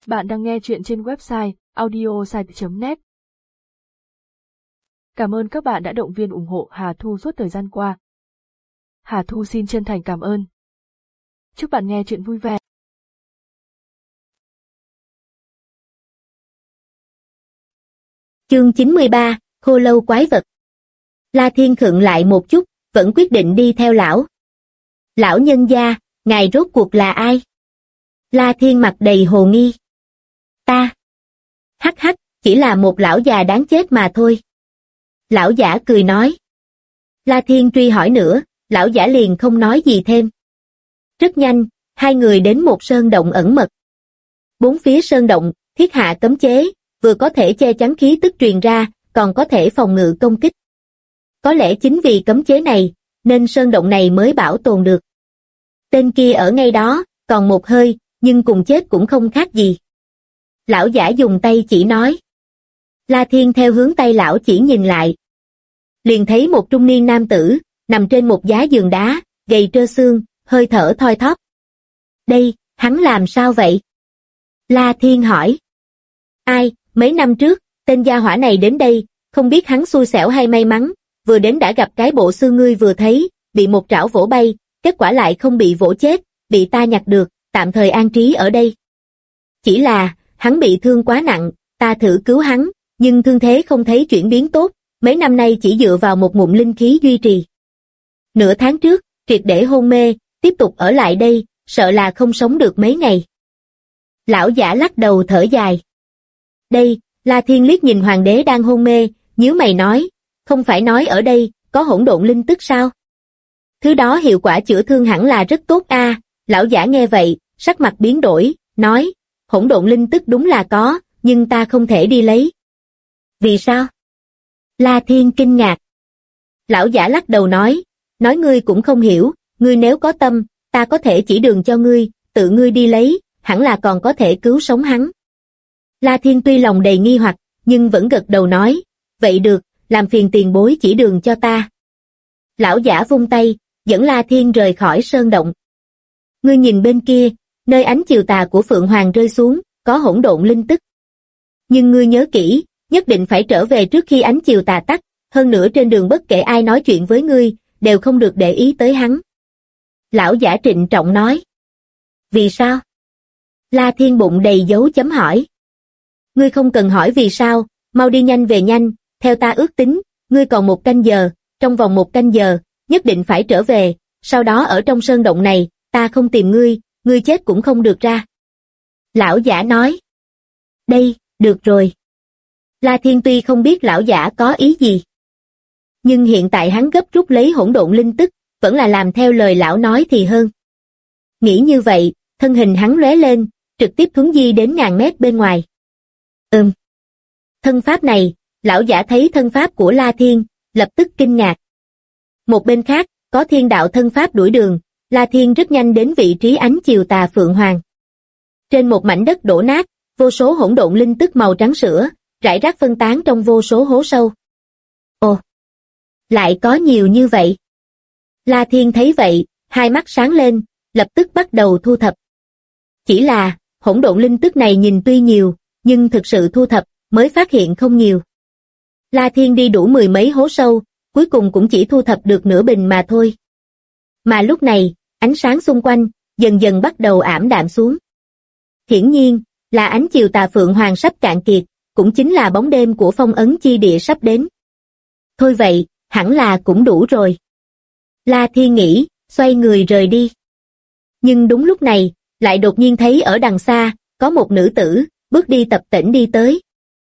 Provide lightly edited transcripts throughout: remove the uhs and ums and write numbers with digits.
Bạn đang nghe chuyện trên website audiosite.net. Cảm ơn các bạn đã động viên ủng hộ Hà Thu suốt thời gian qua. Hà Thu xin chân thành cảm ơn. Chúc bạn nghe chuyện vui vẻ. Chương 93, Khô lâu quái vật. La Thiên khựng lại một chút, vẫn quyết định đi theo lão. Lão nhân gia, ngài rốt cuộc là ai? La Thiên mặt đầy hồ nghi. Ta. Hắc hắc, chỉ là một lão già đáng chết mà thôi. Lão giả cười nói. La Thiên truy hỏi nữa, lão giả liền không nói gì thêm. Rất nhanh, hai người đến một sơn động ẩn mật. Bốn phía sơn động, thiết hạ cấm chế, vừa có thể che chắn khí tức truyền ra, còn có thể phòng ngự công kích. Có lẽ chính vì cấm chế này, nên sơn động này mới bảo tồn được. Tên kia ở ngay đó, còn một hơi, nhưng cùng chết cũng không khác gì. Lão giả dùng tay chỉ nói. La Thiên theo hướng tay lão chỉ nhìn lại. Liền thấy một trung niên nam tử, nằm trên một giá giường đá, gầy trơ xương, hơi thở thoi thóp. Đây, hắn làm sao vậy? La Thiên hỏi. Ai, mấy năm trước, tên gia hỏa này đến đây, không biết hắn xui xẻo hay may mắn, vừa đến đã gặp cái bộ xương ngươi vừa thấy, bị một trảo vỗ bay, kết quả lại không bị vỗ chết, bị ta nhặt được, tạm thời an trí ở đây. Chỉ là, hắn bị thương quá nặng, ta thử cứu hắn, nhưng thương thế không thấy chuyển biến tốt, mấy năm nay chỉ dựa vào một ngụm linh khí duy trì. Nửa tháng trước, triệt để hôn mê, tiếp tục ở lại đây, sợ là không sống được mấy ngày. Lão giả lắc đầu thở dài. Đây, La Thiên liếc nhìn hoàng đế đang hôn mê, nhíu mày nói, không phải nói ở đây, có hỗn độn linh tức sao? Thứ đó hiệu quả chữa thương hẳn là rất tốt a. Lão giả nghe vậy, sắc mặt biến đổi, nói, hỗn độn linh tức đúng là có, nhưng ta không thể đi lấy. Vì sao? La Thiên kinh ngạc. Lão giả lắc đầu nói ngươi cũng không hiểu, ngươi nếu có tâm, ta có thể chỉ đường cho ngươi, tự ngươi đi lấy, hẳn là còn có thể cứu sống hắn. La Thiên tuy lòng đầy nghi hoặc, nhưng vẫn gật đầu nói, vậy được, làm phiền tiền bối chỉ đường cho ta. Lão giả vung tay, dẫn La Thiên rời khỏi sơn động. Ngươi nhìn bên kia, nơi ánh chiều tà của Phượng Hoàng rơi xuống, có hỗn độn linh tức. Nhưng ngươi nhớ kỹ, nhất định phải trở về trước khi ánh chiều tà tắt, hơn nữa trên đường bất kể ai nói chuyện với ngươi, đều không được để ý tới hắn. Lão giả trịnh trọng nói. Vì sao? La Thiên bụng đầy dấu chấm hỏi. Ngươi không cần hỏi vì sao, mau đi nhanh về nhanh, theo ta ước tính, ngươi còn 1 canh giờ, trong vòng 1 canh giờ, nhất định phải trở về, sau đó ở trong sơn động này, ta không tìm ngươi chết cũng không được ra. Lão giả nói. Đây, được rồi. La Thiên tuy không biết lão giả có ý gì. Nhưng hiện tại hắn gấp rút lấy hỗn độn linh tức, vẫn là làm theo lời lão nói thì hơn. Nghĩ như vậy, thân hình hắn lóe lên, trực tiếp thuấn di đến ngàn mét bên ngoài. Thân pháp này, lão giả thấy thân pháp của La Thiên, lập tức kinh ngạc. Một bên khác, có thiên đạo thân pháp đuổi đường, La Thiên rất nhanh đến vị trí ánh chiều tà Phượng Hoàng. Trên một mảnh đất đổ nát, vô số hỗn độn linh tức màu trắng sữa, rải rác phân tán trong vô số hố sâu. Ồ, lại có nhiều như vậy. La Thiên thấy vậy, hai mắt sáng lên, lập tức bắt đầu thu thập. Chỉ là, hỗn độn linh tức này nhìn tuy nhiều, nhưng thực sự thu thập, mới phát hiện không nhiều. La Thiên đi đủ 10 mấy hố sâu, cuối cùng cũng chỉ thu thập được nửa bình mà thôi. Mà lúc này, ánh sáng xung quanh, dần dần bắt đầu ảm đạm xuống. Hiển nhiên, là ánh chiều tà Phượng Hoàng sắp cạn kiệt, cũng chính là bóng đêm của phong ấn chi địa sắp đến. Thôi vậy, hẳn là cũng đủ rồi. La Thiên nghĩ, xoay người rời đi. Nhưng đúng lúc này, lại đột nhiên thấy ở đằng xa, có một nữ tử, bước đi tập tễnh đi tới.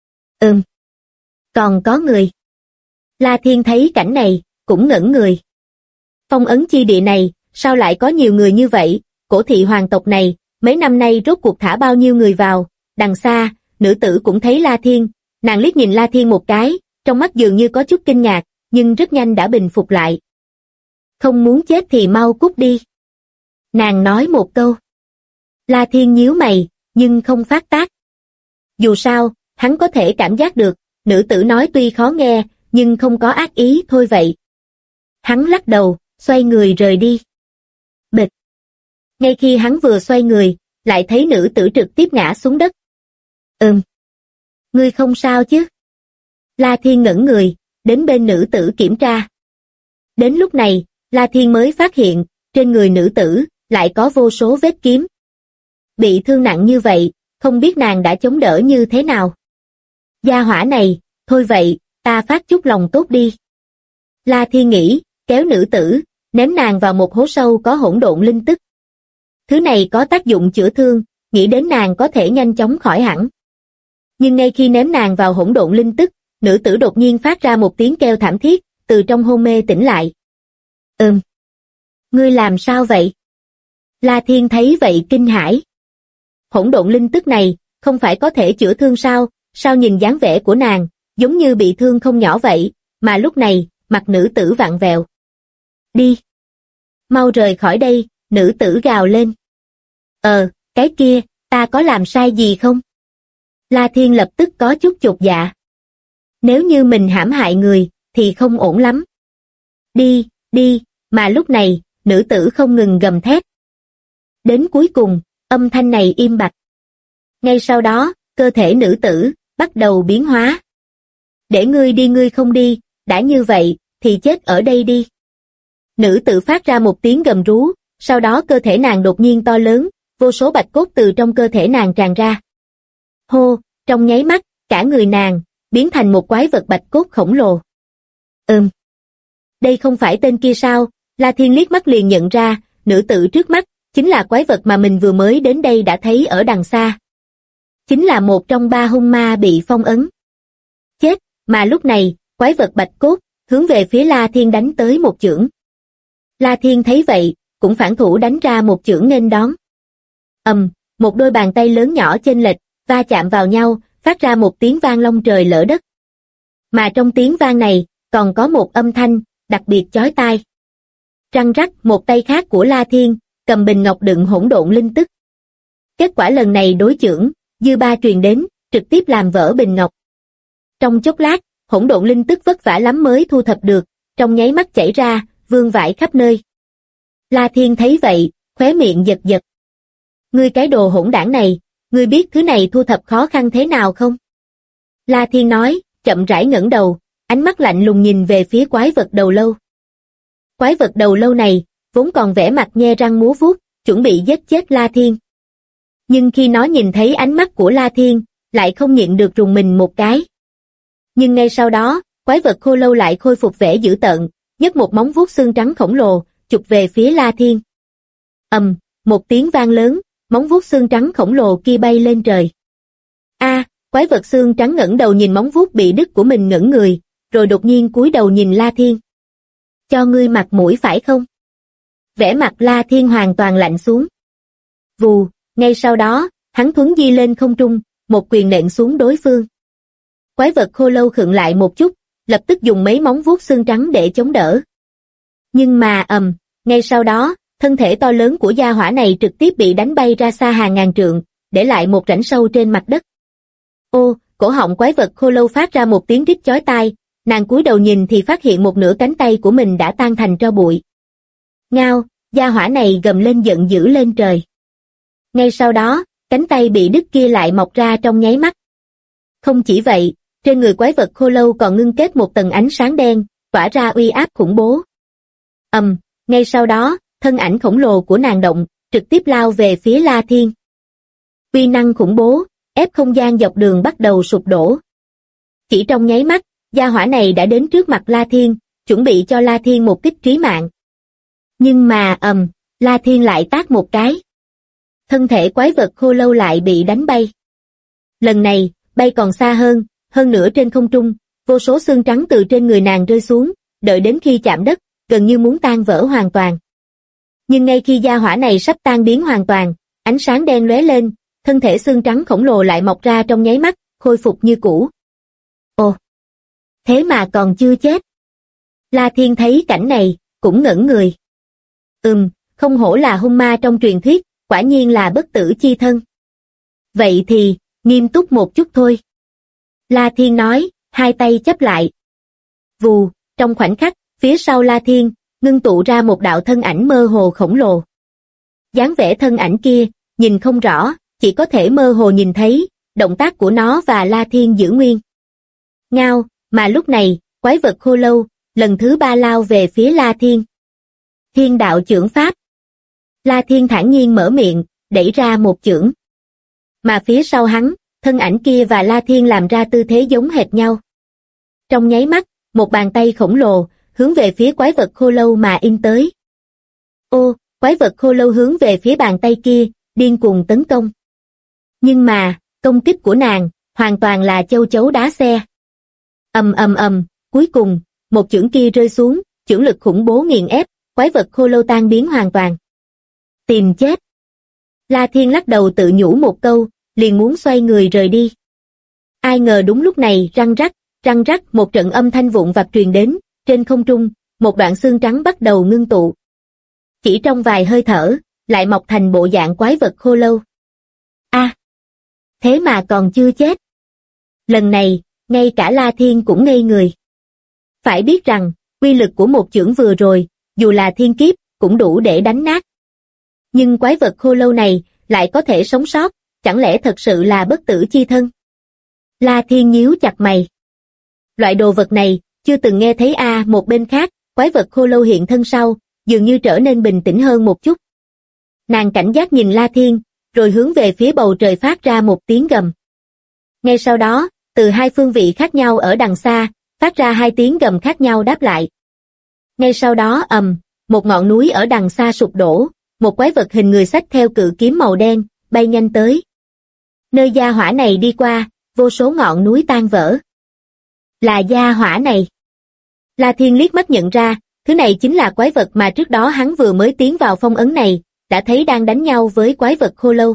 Còn có người. La Thiên thấy cảnh này, cũng ngẩn người. Phong ấn chi địa này, sao lại có nhiều người như vậy, cổ thị hoàng tộc này, mấy năm nay rốt cuộc thả bao nhiêu người vào, đằng xa, nữ tử cũng thấy La Thiên, nàng liếc nhìn La Thiên một cái, trong mắt dường như có chút kinh ngạc, nhưng rất nhanh đã bình phục lại. Không muốn chết thì mau cút đi. Nàng nói một câu. La Thiên nhíu mày, nhưng không phát tác. Dù sao, hắn có thể cảm giác được, nữ tử nói tuy khó nghe, nhưng không có ác ý thôi vậy. Hắn lắc đầu, xoay người rời đi. Bịch. Ngay khi hắn vừa xoay người, lại thấy nữ tử trực tiếp ngã xuống đất. Ngươi không sao chứ? La Thiên ngẩng người, đến bên nữ tử kiểm tra. Đến lúc này, La Thiên mới phát hiện, trên người nữ tử, lại có vô số vết kiếm. Bị thương nặng như vậy, không biết nàng đã chống đỡ như thế nào. Gia hỏa này, thôi vậy, ta phát chút lòng tốt đi. La Thiên nghĩ, kéo nữ tử, ném nàng vào một hố sâu có hỗn độn linh tức. Thứ này có tác dụng chữa thương, nghĩ đến nàng có thể nhanh chóng khỏi hẳn. Nhưng ngay khi ném nàng vào hỗn độn linh tức, nữ tử đột nhiên phát ra một tiếng kêu thảm thiết, từ trong hôn mê tỉnh lại. Ngươi làm sao vậy? La Thiên thấy vậy kinh hãi. Hỗn độn linh tức này, không phải có thể chữa thương sao? Sao nhìn dáng vẻ của nàng, giống như bị thương không nhỏ vậy, mà lúc này, mặt nữ tử vặn vẹo. Đi! Mau rời khỏi đây, nữ tử gào lên. Cái kia, ta có làm sai gì không? La Thiên lập tức có chút chột dạ. Nếu như mình hãm hại người, thì không ổn lắm. Đi, mà lúc này, nữ tử không ngừng gầm thét. Đến cuối cùng, âm thanh này im bặt. Ngay sau đó, cơ thể nữ tử, bắt đầu biến hóa. Để ngươi đi ngươi không đi, đã như vậy, thì chết ở đây đi. Nữ tử phát ra một tiếng gầm rú, sau đó cơ thể nàng đột nhiên to lớn, vô số bạch cốt từ trong cơ thể nàng tràn ra. Hô, trong nháy mắt, cả người nàng, biến thành một quái vật bạch cốt khổng lồ. Đây không phải tên kia sao? La Thiên liếc mắt liền nhận ra, nữ tử trước mắt, chính là quái vật mà mình vừa mới đến đây đã thấy ở đằng xa. Chính là một trong 3 hung ma bị phong ấn. Chết, mà lúc này, quái vật bạch cốt, hướng về phía La Thiên đánh tới một chưởng. La Thiên thấy vậy, cũng phản thủ đánh ra một chưởng nghênh đón. Một đôi bàn tay lớn nhỏ chênh lệch, va chạm vào nhau, phát ra một tiếng vang long trời lỡ đất. Mà trong tiếng vang này, còn có một âm thanh, đặc biệt chói tai. Răng rắc, một tay khác của La Thiên, cầm bình ngọc đựng hỗn độn linh tức. Kết quả lần này đối chưởng, dư ba truyền đến, trực tiếp làm vỡ bình ngọc. Trong chốc lát, hỗn độn linh tức vất vả lắm mới thu thập được, trong nháy mắt chảy ra, vương vãi khắp nơi. La Thiên thấy vậy, khóe miệng giật giật. Ngươi cái đồ hỗn đảng này, ngươi biết thứ này thu thập khó khăn thế nào không? La Thiên nói, chậm rãi ngẩng đầu, ánh mắt lạnh lùng nhìn về phía quái vật đầu lâu. Quái vật đầu lâu này, vốn còn vẻ mặt nhe răng múa vuốt, chuẩn bị giết chết La Thiên. Nhưng khi nó nhìn thấy ánh mắt của La Thiên, lại không nhịn được rùng mình một cái. Nhưng ngay sau đó, quái vật khô lâu lại khôi phục vẻ dữ tợn, nhấc một móng vuốt xương trắng khổng lồ, chụp về phía La Thiên. Một tiếng vang lớn, móng vuốt xương trắng khổng lồ kia bay lên trời. Quái vật xương trắng ngẩng đầu nhìn móng vuốt bị đứt của mình ngẩn người, rồi đột nhiên cúi đầu nhìn La Thiên. Cho ngươi mặt mũi phải không? Vẻ mặt La Thiên hoàn toàn lạnh xuống. Vù, ngay sau đó, hắn thuấn di lên không trung, một quyền nện xuống đối phương. Quái vật khô lâu khựng lại một chút, lập tức dùng mấy móng vuốt xương trắng để chống đỡ. Nhưng mà ngay sau đó, thân thể to lớn của gia hỏa này trực tiếp bị đánh bay ra xa hàng ngàn trượng, để lại một rãnh sâu trên mặt đất. Ô, cổ họng quái vật khô lâu phát ra một tiếng rít chói tai, nàng cúi đầu nhìn thì phát hiện một nửa cánh tay của mình đã tan thành tro bụi. Ngao, gia hỏa này gầm lên giận dữ lên trời. Ngay sau đó, cánh tay bị đứt kia lại mọc ra trong nháy mắt. Không chỉ vậy, trên người quái vật khô lâu còn ngưng kết một tầng ánh sáng đen, tỏa ra uy áp khủng bố. Ngay sau đó, thân ảnh khổng lồ của nàng động, trực tiếp lao về phía La Thiên. Uy năng khủng bố, ép không gian dọc đường bắt đầu sụp đổ. Chỉ trong nháy mắt, gia hỏa này đã đến trước mặt La Thiên, chuẩn bị cho La Thiên một kích trí mạng. Nhưng mà La Thiên lại tát một cái. Thân thể quái vật khô lâu lại bị đánh bay. Lần này, bay còn xa hơn nữa trên không trung, vô số xương trắng từ trên người nàng rơi xuống, đợi đến khi chạm đất, gần như muốn tan vỡ hoàn toàn. Nhưng ngay khi gia hỏa này sắp tan biến hoàn toàn, ánh sáng đen lóe lên, thân thể xương trắng khổng lồ lại mọc ra trong nháy mắt, khôi phục như cũ. Ồ! Thế mà còn chưa chết. La Thiên thấy cảnh này, cũng ngẩn người. Không hổ là hung ma trong truyền thuyết, quả nhiên là bất tử chi thân. Vậy thì, nghiêm túc một chút thôi. La Thiên nói, hai tay chắp lại. Vù, trong khoảnh khắc, phía sau La Thiên, ngưng tụ ra một đạo thân ảnh mơ hồ khổng lồ. Dáng vẻ thân ảnh kia, nhìn không rõ, chỉ có thể mơ hồ nhìn thấy, động tác của nó và La Thiên giữ nguyên. Ngao, mà lúc này, quái vật khô lâu, lần thứ 3 lao về phía La Thiên. Thiên đạo chưởng pháp. La Thiên thản nhiên mở miệng, đẩy ra một chưởng. Mà phía sau hắn, thân ảnh kia và La Thiên làm ra tư thế giống hệt nhau. Trong nháy mắt, một bàn tay khổng lồ, hướng về phía quái vật khô lâu mà in tới. Ô, quái vật khô lâu hướng về phía bàn tay kia, điên cuồng tấn công. Nhưng mà, công kích của nàng, hoàn toàn là châu chấu đá xe. Cuối cùng, một chưởng kia rơi xuống, chưởng lực khủng bố nghiền ép, quái vật khô lâu tan biến hoàn toàn. Tìm chết. La Thiên lắc đầu tự nhủ một câu, liền muốn xoay người rời đi. Ai ngờ đúng lúc này răng rắc một trận âm thanh vụn vặt truyền đến, trên không trung, một đoạn xương trắng bắt đầu ngưng tụ. Chỉ trong vài hơi thở, lại mọc thành bộ dạng quái vật khô lâu. Thế mà còn chưa chết. Lần này, ngay cả La Thiên cũng ngây người. Phải biết rằng, uy lực của một chưởng vừa rồi, dù là thiên kiếp, cũng đủ để đánh nát. Nhưng quái vật khô lâu này, lại có thể sống sót, chẳng lẽ thật sự là bất tử chi thân? La Thiên nhíu chặt mày. Loại đồ vật này, chưa từng nghe thấy một bên khác, quái vật khô lâu hiện thân sau, dường như trở nên bình tĩnh hơn một chút. Nàng cảnh giác nhìn La Thiên, rồi hướng về phía bầu trời phát ra một tiếng gầm. Ngay sau đó, từ hai phương vị khác nhau ở đằng xa, phát ra hai tiếng gầm khác nhau đáp lại. Ngay sau đó một ngọn núi ở đằng xa sụp đổ, một quái vật hình người xách theo cự kiếm màu đen, bay nhanh tới. Nơi gia hỏa này đi qua, vô số ngọn núi tan vỡ. Là gia hỏa này. La Thiên liếc mắt nhận ra, thứ này chính là quái vật mà trước đó hắn vừa mới tiến vào phong ấn này, đã thấy đang đánh nhau với quái vật khô lâu.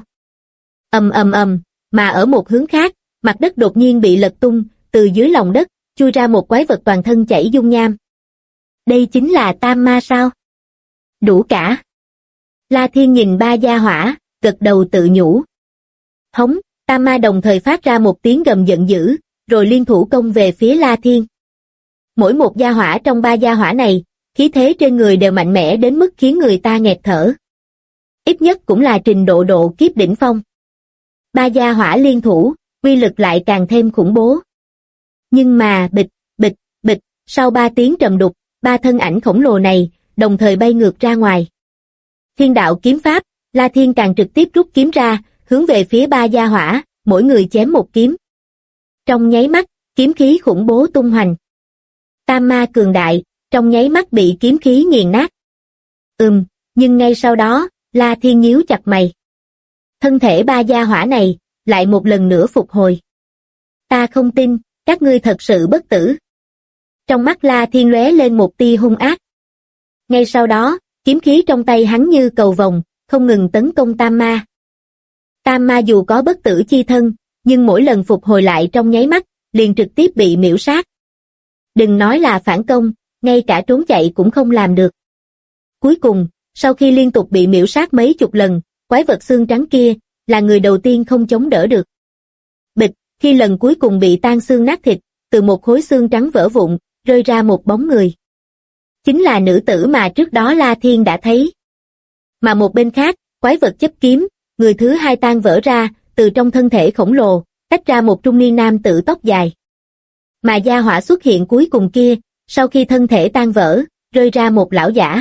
Mà ở một hướng khác, mặt đất đột nhiên bị lật tung, từ dưới lòng đất, chui ra một quái vật toàn thân chảy dung nham. Đây chính là Tam Ma sao? Đủ cả. La Thiên nhìn ba gia hỏa, gật đầu tự nhủ. Hống, Tam Ma đồng thời phát ra một tiếng gầm giận dữ, rồi liên thủ công về phía La Thiên. Mỗi một gia hỏa trong ba gia hỏa này, khí thế trên người đều mạnh mẽ đến mức khiến người ta nghẹt thở. Ít nhất cũng là trình độ độ kiếp đỉnh phong. Ba gia hỏa liên thủ, uy lực lại càng thêm khủng bố. Nhưng mà bịch, sau 3 tiếng trầm đục, ba thân ảnh khổng lồ này, đồng thời bay ngược ra ngoài. Thiên đạo kiếm pháp, La Thiên càng trực tiếp rút kiếm ra, hướng về phía ba gia hỏa, mỗi người chém một kiếm. Trong nháy mắt, kiếm khí khủng bố tung hoành. Tam Ma cường đại, trong nháy mắt bị kiếm khí nghiền nát. Nhưng ngay sau đó, La Thiên nhíu chặt mày. Thân thể ba gia hỏa này, lại một lần nữa phục hồi. Ta không tin, các ngươi thật sự bất tử. Trong mắt La Thiên lóe lên một tia hung ác. Ngay sau đó, kiếm khí trong tay hắn như cầu vồng, không ngừng tấn công Tam Ma. Tam Ma dù có bất tử chi thân, nhưng mỗi lần phục hồi lại trong nháy mắt, liền trực tiếp bị miễu sát. Đừng nói là phản công, ngay cả trốn chạy cũng không làm được. Cuối cùng, sau khi liên tục bị miễu sát mấy chục lần, quái vật xương trắng kia, là người đầu tiên không chống đỡ được. Bịch, khi lần cuối cùng bị tan xương nát thịt, từ một khối xương trắng vỡ vụn, rơi ra một bóng người. Chính là nữ tử mà trước đó La Thiên đã thấy. Mà một bên khác, quái vật chấp kiếm, người thứ hai tan vỡ ra, từ trong thân thể khổng lồ, tách ra một trung niên nam tử tóc dài. Mà gia hỏa xuất hiện cuối cùng kia, sau khi thân thể tan vỡ, rơi ra một lão giả.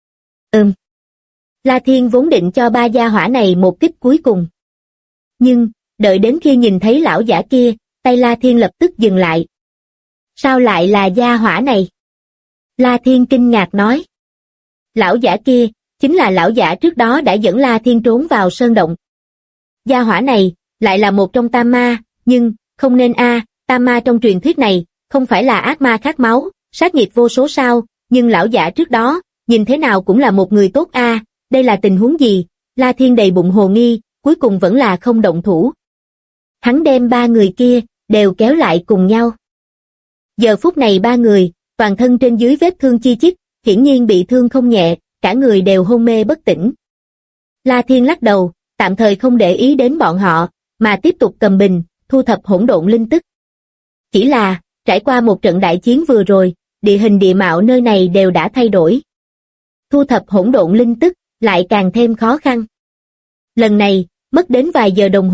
La Thiên vốn định cho ba gia hỏa này một kích cuối cùng. Nhưng, đợi đến khi nhìn thấy lão giả kia, tay La Thiên lập tức dừng lại. Sao lại là gia hỏa này? La Thiên kinh ngạc nói. Lão giả kia, chính là lão giả trước đó đã dẫn La Thiên trốn vào sơn động. Gia hỏa này, lại là một trong Tam Ma, nhưng, không nên Tam Ma trong truyền thuyết này, không phải là ác ma khát máu, sát nghiệt vô số sao, nhưng lão giả trước đó, nhìn thế nào cũng là một người tốt đây là tình huống gì? La Thiên đầy bụng hồ nghi, cuối cùng vẫn là không động thủ. Hắn đem ba người kia, đều kéo lại cùng nhau. Giờ phút này ba người, toàn thân trên dưới vết thương chi chít, hiển nhiên bị thương không nhẹ, cả người đều hôn mê bất tỉnh. La Thiên lắc đầu, tạm thời không để ý đến bọn họ, mà tiếp tục cầm bình, thu thập hỗn độn linh tức. Chỉ là, trải qua một trận đại chiến vừa rồi, địa hình địa mạo nơi này đều đã thay đổi. Thu thập hỗn độn linh tức, lại càng thêm khó khăn. Lần này, mất đến vài giờ đồng hồ,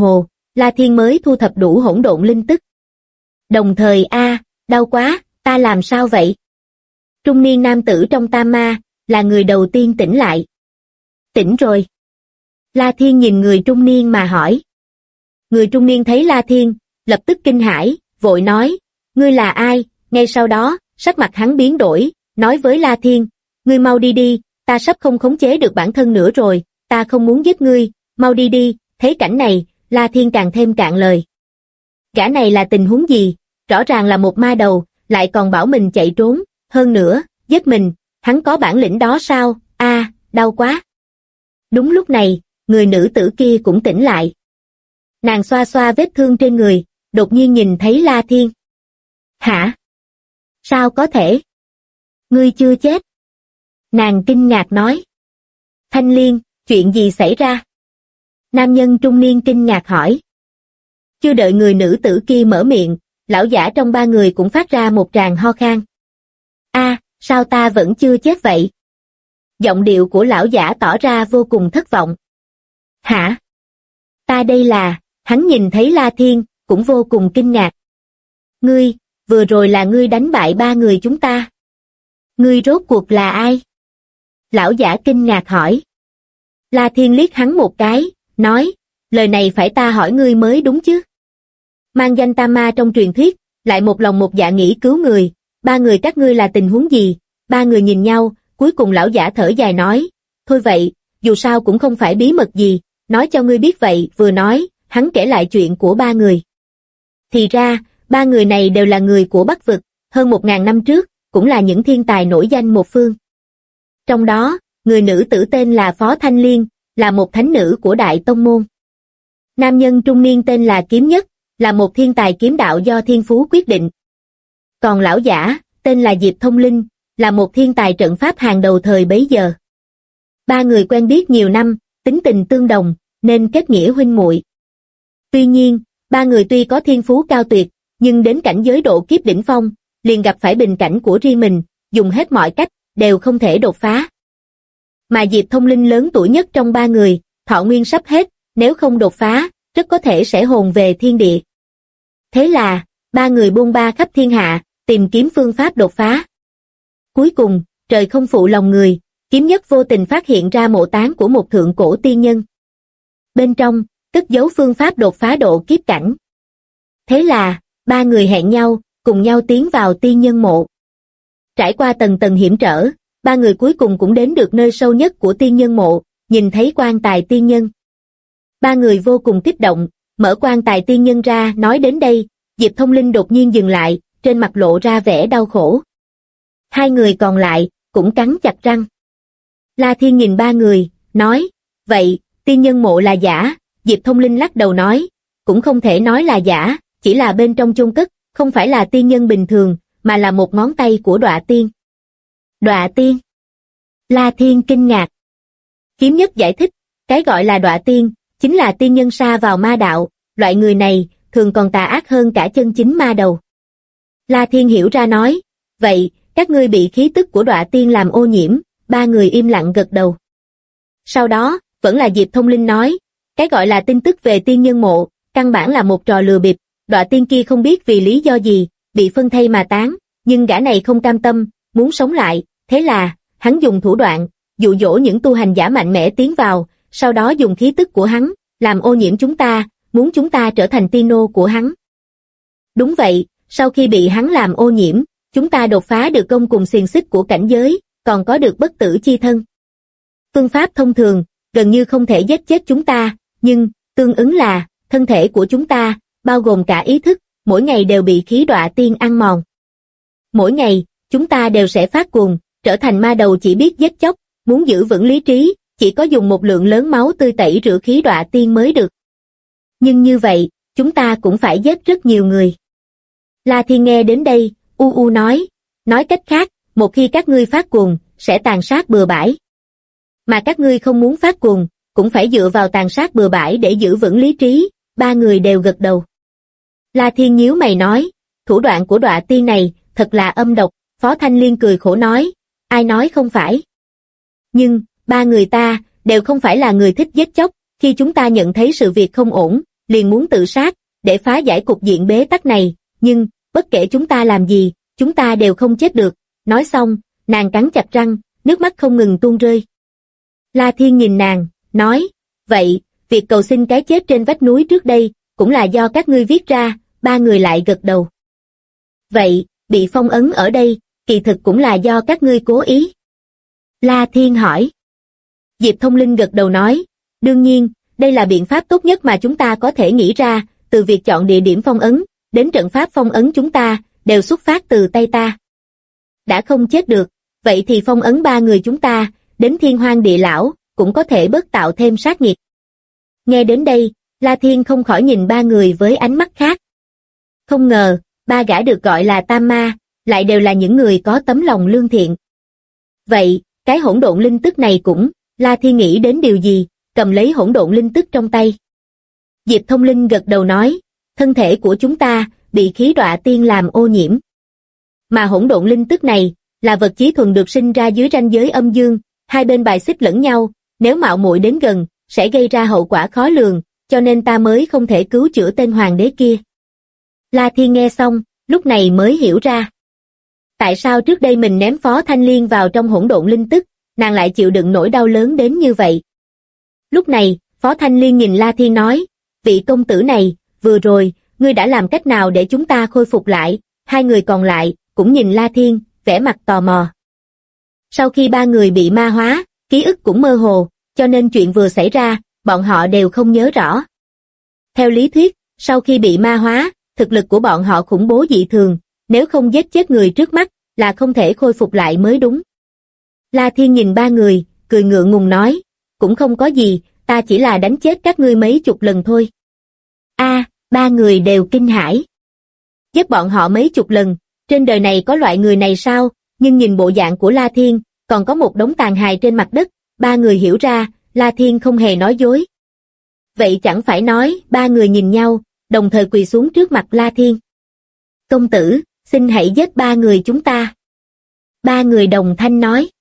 La Thiên mới thu thập đủ hỗn độn linh tức. Đồng thời đau quá, ta làm sao vậy? Trung niên nam tử trong tam ma, là người đầu tiên tỉnh lại. Tỉnh rồi. La Thiên nhìn người trung niên mà hỏi. Người trung niên thấy La Thiên, lập tức kinh hãi, vội nói, ngươi là ai? Ngay sau đó, sắc mặt hắn biến đổi, nói với La Thiên, ngươi mau đi đi, ta sắp không khống chế được bản thân nữa rồi, ta không muốn giết ngươi, mau đi đi. Thấy cảnh này, La Thiên càng thêm cạn lời. Gã này là tình huống gì? Rõ ràng là một ma đầu, lại còn bảo mình chạy trốn, hơn nữa, giết mình, hắn có bản lĩnh đó sao? Đau quá. Đúng lúc này, người nữ tử kia cũng tỉnh lại. Nàng xoa xoa vết thương trên người, đột nhiên nhìn thấy La Thiên. Hả? Sao có thể? Ngươi chưa chết. Nàng kinh ngạc nói. Thanh Liên, chuyện gì xảy ra? Nam nhân trung niên kinh ngạc hỏi. Chưa đợi người nữ tử kia mở miệng, lão giả trong ba người cũng phát ra một tràng ho khan. Sao ta vẫn chưa chết vậy? Giọng điệu của lão giả tỏ ra vô cùng thất vọng. Hả? Ta đây là, hắn nhìn thấy La Thiên, cũng vô cùng kinh ngạc. Ngươi, vừa rồi là ngươi đánh bại ba người chúng ta. Ngươi rốt cuộc là ai? Lão giả kinh ngạc hỏi. La Thiên liếc hắn một cái, nói, lời này phải ta hỏi ngươi mới đúng chứ. Mang danh tam ma trong truyền thuyết, lại một lòng một dạ nghĩ cứu người, ba người các ngươi là tình huống gì? Ba người nhìn nhau, cuối cùng lão giả thở dài nói, thôi vậy, dù sao cũng không phải bí mật gì, nói cho ngươi biết vậy. Vừa nói, hắn kể lại chuyện của ba người. Thì ra, ba người này đều là người của Bắc Vực, hơn 1000 năm trước, cũng là những thiên tài nổi danh một phương. Trong đó, người nữ tử tên là Phó Thanh Liên, là một thánh nữ của Đại Tông Môn. Nam nhân trung niên tên là Kiếm Nhất, là một thiên tài kiếm đạo do thiên phú quyết định. Còn lão giả, tên là Diệp Thông Linh, là một thiên tài trận pháp hàng đầu thời bấy giờ. Ba người quen biết nhiều năm, tính tình tương đồng, nên kết nghĩa huynh muội. Tuy nhiên, ba người tuy có thiên phú cao tuyệt, nhưng đến cảnh giới độ kiếp đỉnh phong, liền gặp phải bình cảnh của riêng mình, dùng hết mọi cách, đều không thể đột phá. Mà Diệp Thông Linh lớn tuổi nhất trong ba người, thọ nguyên sắp hết, nếu không đột phá, rất có thể sẽ hồn về thiên địa. Thế là, ba người buôn ba khắp thiên hạ, tìm kiếm phương pháp đột phá. Cuối cùng, trời không phụ lòng người, Kiếm Nhất vô tình phát hiện ra mộ táng của một thượng cổ tiên nhân. Bên trong, cất giấu phương pháp đột phá độ kiếp cảnh. Thế là, ba người hẹn nhau, cùng nhau tiến vào tiên nhân mộ. Trải qua tầng tầng hiểm trở, ba người cuối cùng cũng đến được nơi sâu nhất của tiên nhân mộ, nhìn thấy quan tài tiên nhân. Ba người vô cùng kích động, mở quan tài tiên nhân ra. Nói đến đây, Diệp Thông Linh đột nhiên dừng lại, trên mặt lộ ra vẻ đau khổ. Hai người còn lại, cũng cắn chặt răng. La Thiên nhìn ba người, nói, vậy, tiên nhân mộ là giả? Diệp Thông Linh lắc đầu nói, cũng không thể nói là giả, chỉ là bên trong chôn cất, không phải là tiên nhân bình thường, mà là một ngón tay của Đọa Tiên. Đọa Tiên? La Thiên kinh ngạc. Kiếm Nhất giải thích, cái gọi là Đọa Tiên, chính là tiên nhân sa vào ma đạo, loại người này, thường còn tà ác hơn cả chân chính ma đầu. La Thiên hiểu ra nói, vậy, các ngươi bị khí tức của Đọa Tiên làm ô nhiễm. Ba người im lặng gật đầu. Sau đó, vẫn là Diệp Thông Linh nói, cái gọi là tin tức về tiên nhân mộ, căn bản là một trò lừa bịp. Đọa Tiên kia không biết vì lý do gì, bị phân thây mà tán, nhưng gã này không cam tâm, muốn sống lại, thế là, hắn dùng thủ đoạn, dụ dỗ những tu hành giả mạnh mẽ tiến vào, sau đó dùng khí tức của hắn, làm ô nhiễm chúng ta, muốn chúng ta trở thành tiên nô của hắn. Đúng vậy, sau khi bị hắn làm ô nhiễm, chúng ta đột phá được gông cùng xiềng xích của cảnh giới, còn có được bất tử chi thân. Phương pháp thông thường, gần như không thể giết chết chúng ta, nhưng, tương ứng là, thân thể của chúng ta, bao gồm cả ý thức, mỗi ngày đều bị khí Đọa Tiên ăn mòn. Mỗi ngày, chúng ta đều sẽ phát cuồng, trở thành ma đầu chỉ biết giết chóc, muốn giữ vững lý trí, chỉ có dùng một lượng lớn máu tươi tẩy rửa khí Đọa Tiên mới được. Nhưng như vậy, chúng ta cũng phải giết rất nhiều người. La Thiên nghe đến đây, nói cách khác, một khi các ngươi phát cuồng, sẽ tàn sát bừa bãi. Mà các ngươi không muốn phát cuồng, cũng phải dựa vào tàn sát bừa bãi để giữ vững lý trí. Ba người đều gật đầu. La Thiên nhíu mày nói, thủ đoạn của Đọa Tiên này, thật là âm độc. Phó Thanh Liên cười khổ nói, ai nói không phải. Nhưng, ba người ta, đều không phải là người thích giết chóc, khi chúng ta nhận thấy sự việc không ổn, liền muốn tự sát, để phá giải cục diện bế tắc này, nhưng, bất kể chúng ta làm gì, chúng ta đều không chết được. Nói xong, nàng cắn chặt răng, nước mắt không ngừng tuôn rơi. La Thiên nhìn nàng, nói, vậy, việc cầu xin cái chết trên vách núi trước đây, cũng là do các ngươi viết ra. Ba người lại gật đầu. Vậy, bị phong ấn ở đây, kỳ thực cũng là do các ngươi cố ý. La Thiên hỏi. Diệp Thông Linh gật đầu nói, đương nhiên, đây là biện pháp tốt nhất mà chúng ta có thể nghĩ ra, từ việc chọn địa điểm phong ấn, đến trận pháp phong ấn chúng ta, đều xuất phát từ tay ta. Đã không chết được, vậy thì phong ấn ba người chúng ta, đến thiên hoang địa lão, cũng có thể bớt tạo thêm sát nghiệt. Nghe đến đây, La Thiên không khỏi nhìn ba người với ánh mắt khác. Không ngờ, ba gã được gọi là tam ma, lại đều là những người có tấm lòng lương thiện. Vậy, cái hỗn độn linh tức này cũng, La Thiên nghĩ đến điều gì, cầm lấy hỗn độn linh tức trong tay. Diệp Thông Linh gật đầu nói, thân thể của chúng ta, bị khí đọa tiên làm ô nhiễm. Mà hỗn độn linh tức này, là vật chí thuần được sinh ra dưới ranh giới âm dương, hai bên bài xích lẫn nhau, nếu mạo muội đến gần, sẽ gây ra hậu quả khó lường, cho nên ta mới không thể cứu chữa tên hoàng đế kia. La Thiên nghe xong, lúc này mới hiểu ra. Tại sao trước đây mình ném Phó Thanh Liên vào trong hỗn độn linh tức, nàng lại chịu đựng nỗi đau lớn đến như vậy. Lúc này, Phó Thanh Liên nhìn La Thiên nói, vị công tử này, vừa rồi, ngươi đã làm cách nào để chúng ta khôi phục lại? Hai người còn lại, cũng nhìn La Thiên, vẻ mặt tò mò. Sau khi ba người bị ma hóa, ký ức cũng mơ hồ, cho nên chuyện vừa xảy ra, bọn họ đều không nhớ rõ. Theo lý thuyết, sau khi bị ma hóa, thực lực của bọn họ khủng bố dị thường, nếu không giết chết người trước mắt, là không thể khôi phục lại mới đúng. La Thiên nhìn ba người, cười ngượng ngùng nói, cũng không có gì, ta chỉ là đánh chết các ngươi mấy chục lần thôi. Ba người đều kinh hãi. Giết bọn họ mấy chục lần, trên đời này có loại người này sao? Nhưng nhìn bộ dạng của La Thiên, còn có một đống tàn hài trên mặt đất, ba người hiểu ra, La Thiên không hề nói dối. Vậy chẳng phải nói, ba người nhìn nhau, đồng thời quỳ xuống trước mặt La Thiên. Công tử, xin hãy giết ba người chúng ta. Ba người đồng thanh nói.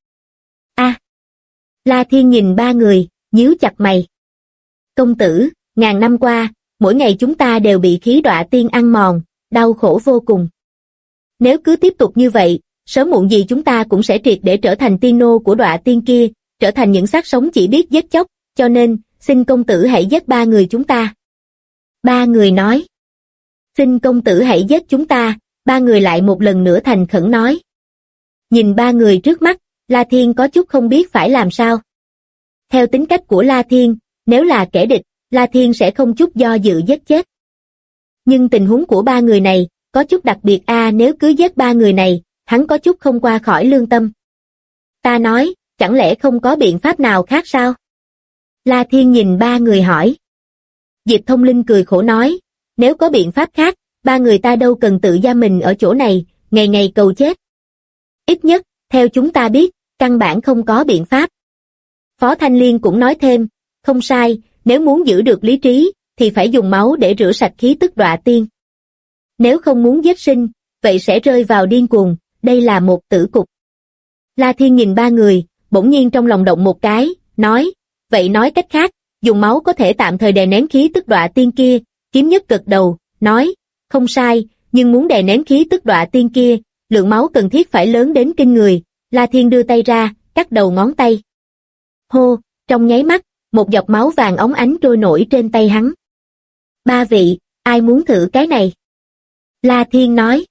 La Thiên nhìn ba người, nhíu chặt mày. Công tử, ngàn năm qua, mỗi ngày chúng ta đều bị khí đọa tiên ăn mòn, đau khổ vô cùng. Nếu cứ tiếp tục như vậy, sớm muộn gì chúng ta cũng sẽ triệt để trở thành tiên nô của đọa tiên kia, trở thành những xác sống chỉ biết giết chóc, cho nên, xin công tử hãy giết ba người chúng ta. Ba người nói. Xin công tử hãy giết chúng ta, ba người lại một lần nữa thành khẩn nói. Nhìn ba người trước mắt, La Thiên có chút không biết phải làm sao. Theo tính cách của La Thiên, nếu là kẻ địch, La Thiên sẽ không chút do dự giết chết. Nhưng tình huống của ba người này, có chút đặc biệt nếu cứ giết ba người này, hắn có chút không qua khỏi lương tâm. Ta nói, chẳng lẽ không có biện pháp nào khác sao? La Thiên nhìn ba người hỏi. Diệp Thông Linh cười khổ nói, nếu có biện pháp khác, ba người ta đâu cần tự giam mình ở chỗ này, ngày ngày cầu chết. Ít nhất, theo chúng ta biết, căn bản không có biện pháp. Phó Thanh Liên cũng nói thêm, không sai, nếu muốn giữ được lý trí, thì phải dùng máu để rửa sạch khí tức đọa tiên. Nếu không muốn giết sinh, vậy sẽ rơi vào điên cuồng, đây là một tử cục. La Thiên nhìn ba người, bỗng nhiên trong lòng động một cái, nói, vậy nói cách khác, dùng máu có thể tạm thời đè nén khí tức đọa tiên kia, Kiếm Nhất gật đầu, nói, không sai, nhưng muốn đè nén khí tức đọa tiên kia, lượng máu cần thiết phải lớn đến kinh người. La Thiên đưa tay ra, cắt đầu ngón tay. Hô, trong nháy mắt, một giọt máu vàng óng ánh trôi nổi trên tay hắn. Ba vị, ai muốn thử cái này? La Thiên nói.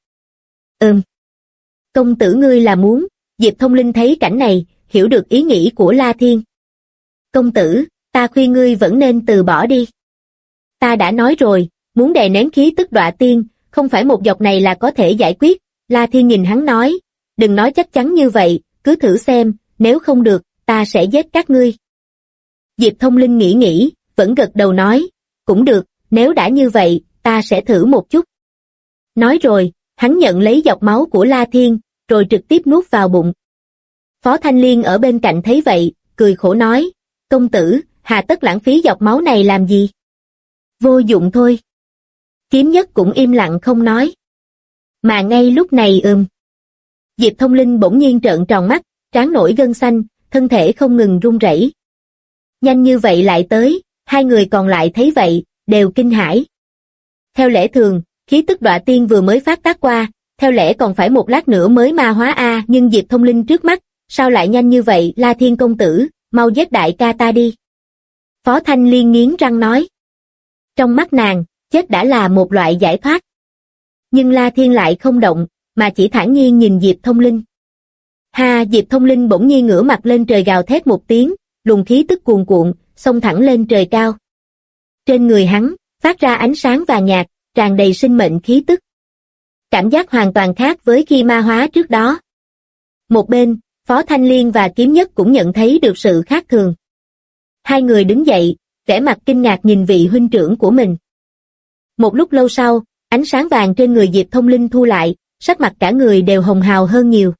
Công tử ngươi là muốn, Diệp Thông Linh thấy cảnh này, hiểu được ý nghĩ của La Thiên. Công tử, ta khuyên ngươi vẫn nên từ bỏ đi. Ta đã nói rồi, muốn đè nén khí tức đọa tiên, không phải một giọt này là có thể giải quyết. La Thiên nhìn hắn nói, đừng nói chắc chắn như vậy, cứ thử xem, nếu không được, ta sẽ giết các ngươi. Diệp Thông Linh nghĩ, vẫn gật đầu nói, cũng được, nếu đã như vậy, ta sẽ thử một chút. Nói rồi, hắn nhận lấy giọt máu của La Thiên, rồi trực tiếp nuốt vào bụng. Phó Thanh Liên ở bên cạnh thấy vậy, cười khổ nói, công tử, hà tất lãng phí giọt máu này làm gì? Vô dụng thôi. Kiếm Nhất cũng im lặng không nói. Mà ngay lúc này Diệp Thông Linh bỗng nhiên trợn tròn mắt, trán nổi gân xanh, thân thể không ngừng run rẩy. Nhanh như vậy lại tới, hai người còn lại thấy vậy, đều kinh hãi. Theo lẽ thường, khí tức đọa tiên vừa mới phát tác qua, theo lẽ còn phải một lát nữa mới ma hóa nhưng Diệp Thông Linh trước mắt, sao lại nhanh như vậy? La Thiên công tử, mau giết đại ca ta đi. Phó Thanh Liên nghiến răng nói. Trong mắt nàng, chết đã là một loại giải thoát. Nhưng La Thiên lại không động, mà chỉ thản nhiên nhìn Diệp Thông Linh. Diệp Thông Linh bỗng nhiên ngửa mặt lên trời gào thét một tiếng, luồng khí tức cuồn cuộn, xông thẳng lên trời cao. Trên người hắn, phát ra ánh sáng vàng nhạt, tràn đầy sinh mệnh khí tức. Cảm giác hoàn toàn khác với khi ma hóa trước đó. Một bên, Phó Thanh Liên và Kiếm Nhất cũng nhận thấy được sự khác thường. Hai người đứng dậy, vẻ mặt kinh ngạc nhìn vị huynh trưởng của mình. Một lúc lâu sau, ánh sáng vàng trên người Diệp Thông Linh thu lại, sắc mặt cả người đều hồng hào hơn nhiều.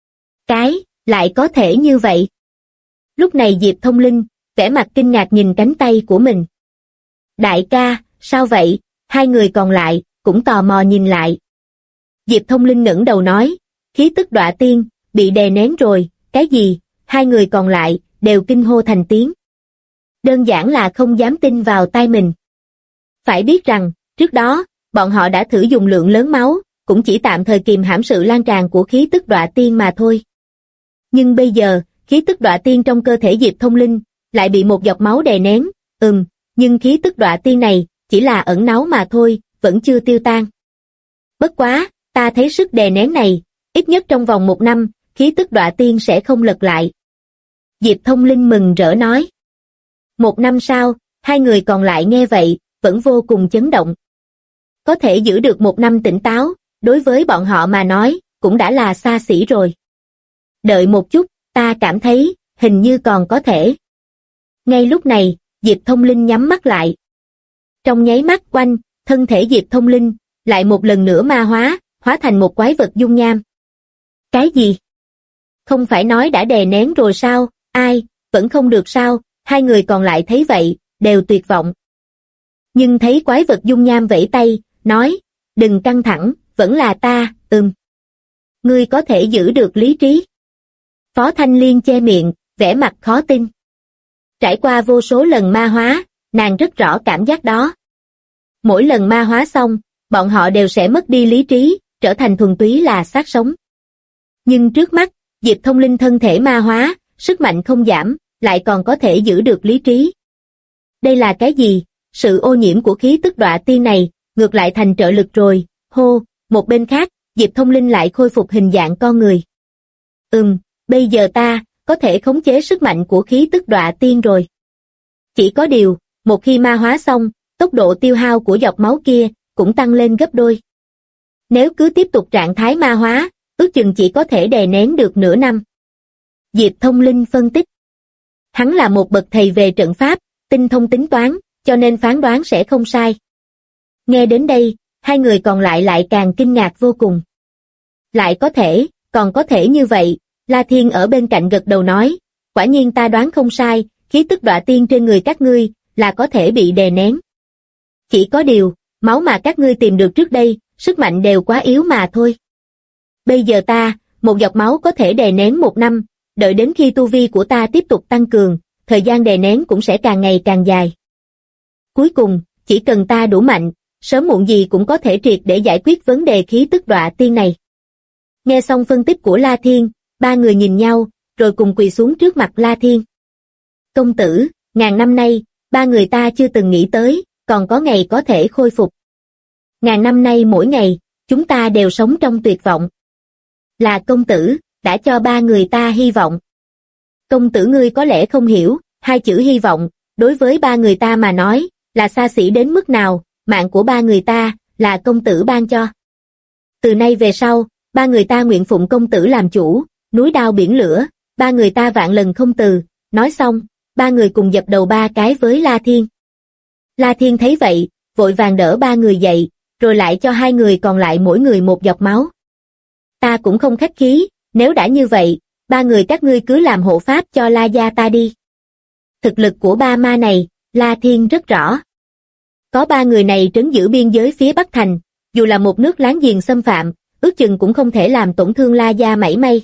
Lại có thể như vậy. Lúc này Diệp Thông Linh, vẻ mặt kinh ngạc nhìn cánh tay của mình. Đại ca, sao vậy? Hai người còn lại, cũng tò mò nhìn lại. Diệp Thông Linh ngẩng đầu nói, khí tức đọa tiên, bị đè nén rồi. Cái gì? Hai người còn lại, đều kinh hô thành tiếng. Đơn giản là không dám tin vào tai mình. Phải biết rằng, trước đó, bọn họ đã thử dùng lượng lớn máu, cũng chỉ tạm thời kìm hãm sự lan tràn của khí tức đọa tiên mà thôi. Nhưng bây giờ, khí tức đọa tiên trong cơ thể Diệp Thông Linh, lại bị một giọt máu đè nén, nhưng khí tức đọa tiên này, chỉ là ẩn náu mà thôi, vẫn chưa tiêu tan. Bất quá, ta thấy sức đè nén này, ít nhất trong vòng 1 năm, khí tức đọa tiên sẽ không lật lại. Diệp Thông Linh mừng rỡ nói. 1 năm sau, hai người còn lại nghe vậy, vẫn vô cùng chấn động. Có thể giữ được 1 năm tỉnh táo, đối với bọn họ mà nói, cũng đã là xa xỉ rồi. Đợi một chút, ta cảm thấy, hình như còn có thể. Ngay lúc này, Diệp Thông Linh nhắm mắt lại. Trong nháy mắt quanh, thân thể Diệp Thông Linh, lại một lần nữa ma hóa thành một quái vật dung nham. Cái gì? Không phải nói đã đè nén rồi sao? Vẫn không được sao? Hai người còn lại thấy vậy, đều tuyệt vọng. Nhưng thấy quái vật dung nham vẫy tay, nói, đừng căng thẳng, vẫn là ta, Ngươi có thể giữ được lý trí. Phó Thanh Liên che miệng, vẻ mặt khó tin. Trải qua vô số lần ma hóa, nàng rất rõ cảm giác đó. Mỗi lần ma hóa xong, bọn họ đều sẽ mất đi lý trí, trở thành thuần túy là xác sống. Nhưng trước mắt, Diệp Thông Linh thân thể ma hóa, sức mạnh không giảm, lại còn có thể giữ được lý trí. Đây là cái gì? Sự ô nhiễm của khí tức đọa tiên này, ngược lại thành trợ lực rồi. Một bên khác, Diệp Thông Linh lại khôi phục hình dạng con người. Bây giờ ta, có thể khống chế sức mạnh của khí tức đọa tiên rồi. Chỉ có điều, một khi ma hóa xong, tốc độ tiêu hao của giọt máu kia, cũng tăng lên gấp đôi. Nếu cứ tiếp tục trạng thái ma hóa, ước chừng chỉ có thể đè nén được nửa năm. Diệp Thông Linh phân tích. Hắn là một bậc thầy về trận pháp, tinh thông tính toán, cho nên phán đoán sẽ không sai. Nghe đến đây, hai người còn lại càng kinh ngạc vô cùng. Lại có thể, còn có thể như vậy, La Thiên ở bên cạnh gật đầu nói, quả nhiên ta đoán không sai, khí tức đọa tiên trên người các ngươi, là có thể bị đè nén. Chỉ có điều, máu mà các ngươi tìm được trước đây, sức mạnh đều quá yếu mà thôi. Bây giờ ta, một giọt máu có thể đè nén 1 năm, đợi đến khi tu vi của ta tiếp tục tăng cường, thời gian đè nén cũng sẽ càng ngày càng dài. Cuối cùng, chỉ cần ta đủ mạnh, sớm muộn gì cũng có thể triệt để giải quyết vấn đề khí tức đọa tiên này. Nghe xong phân tích của La Thiên, ba người nhìn nhau, rồi cùng quỳ xuống trước mặt La Thiên. Công tử, ngàn năm nay, ba người ta chưa từng nghĩ tới, còn có ngày có thể khôi phục. Ngàn năm nay mỗi ngày, chúng ta đều sống trong tuyệt vọng. Là công tử, đã cho ba người ta hy vọng. Công tử ngươi có lẽ không hiểu, 2 chữ hy vọng, đối với ba người ta mà nói, là xa xỉ đến mức nào, mạng của ba người ta, là công tử ban cho. Từ nay về sau, ba người ta nguyện phụng công tử làm chủ, núi đao biển lửa, ba người ta vạn lần không từ. Nói xong, ba người cùng dập đầu 3 cái với La Thiên. La Thiên thấy vậy, vội vàng đỡ ba người dậy, rồi lại cho 2 người còn lại mỗi người một giọt máu. Ta cũng không khách khí, nếu đã như vậy, ba người các ngươi cứ làm hộ pháp cho La gia ta đi. Thực lực của ba ma này, La Thiên rất rõ. Có ba người này trấn giữ biên giới phía Bắc Thành, dù là một nước láng giềng xâm phạm, ước chừng cũng không thể làm tổn thương La gia mảy may.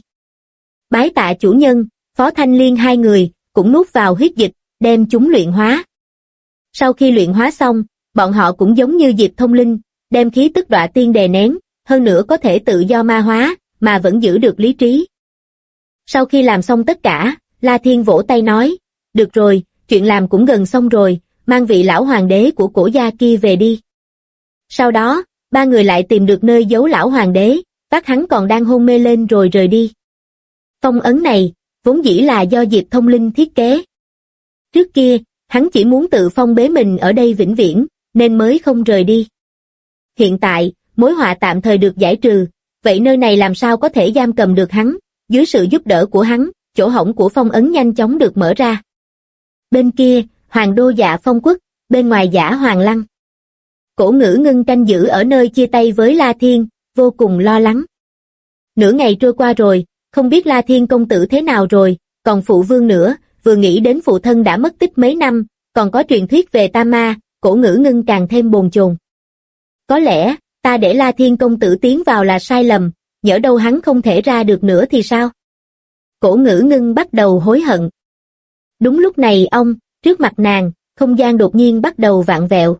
Bái tạ chủ nhân, Phó Thanh Liên 2 người, cũng nuốt vào huyết dịch, đem chúng luyện hóa. Sau khi luyện hóa xong, bọn họ cũng giống như Diệp Thông Linh, đem khí tức đọa tiên đè nén, hơn nữa có thể tự do ma hóa, mà vẫn giữ được lý trí. Sau khi làm xong tất cả, La Thiên vỗ tay nói, được rồi, chuyện làm cũng gần xong rồi, mang vị lão hoàng đế của cổ gia kia về đi. Sau đó, ba người lại tìm được nơi giấu lão hoàng đế, bắt hắn còn đang hôn mê lên rồi rời đi. Phong ấn này, vốn dĩ là do Diệp Thông Linh thiết kế. Trước kia, hắn chỉ muốn tự phong bế mình ở đây vĩnh viễn, nên mới không rời đi. Hiện tại, mối họa tạm thời được giải trừ, vậy nơi này làm sao có thể giam cầm được hắn, dưới sự giúp đỡ của hắn, chỗ hổng của phong ấn nhanh chóng được mở ra. Bên kia, Hoàng đô Dạ Phong quốc, bên ngoài Giả Hoàng lăng. Cổ Ngữ Ngưng canh giữ ở nơi chia tay với La Thiên, vô cùng lo lắng. Nửa ngày trôi qua rồi, không biết La Thiên công tử thế nào rồi, còn phụ vương nữa, vừa nghĩ đến phụ thân đã mất tích mấy năm, còn có truyền thuyết về Tam Ma, Cổ Ngữ Ngưng càng thêm bồn chồn. Có lẽ, ta để La Thiên công tử tiến vào là sai lầm, nhỡ đâu hắn không thể ra được nữa thì sao? Cổ Ngữ Ngưng bắt đầu hối hận. Đúng lúc này trước mặt nàng, không gian đột nhiên bắt đầu vặn vẹo.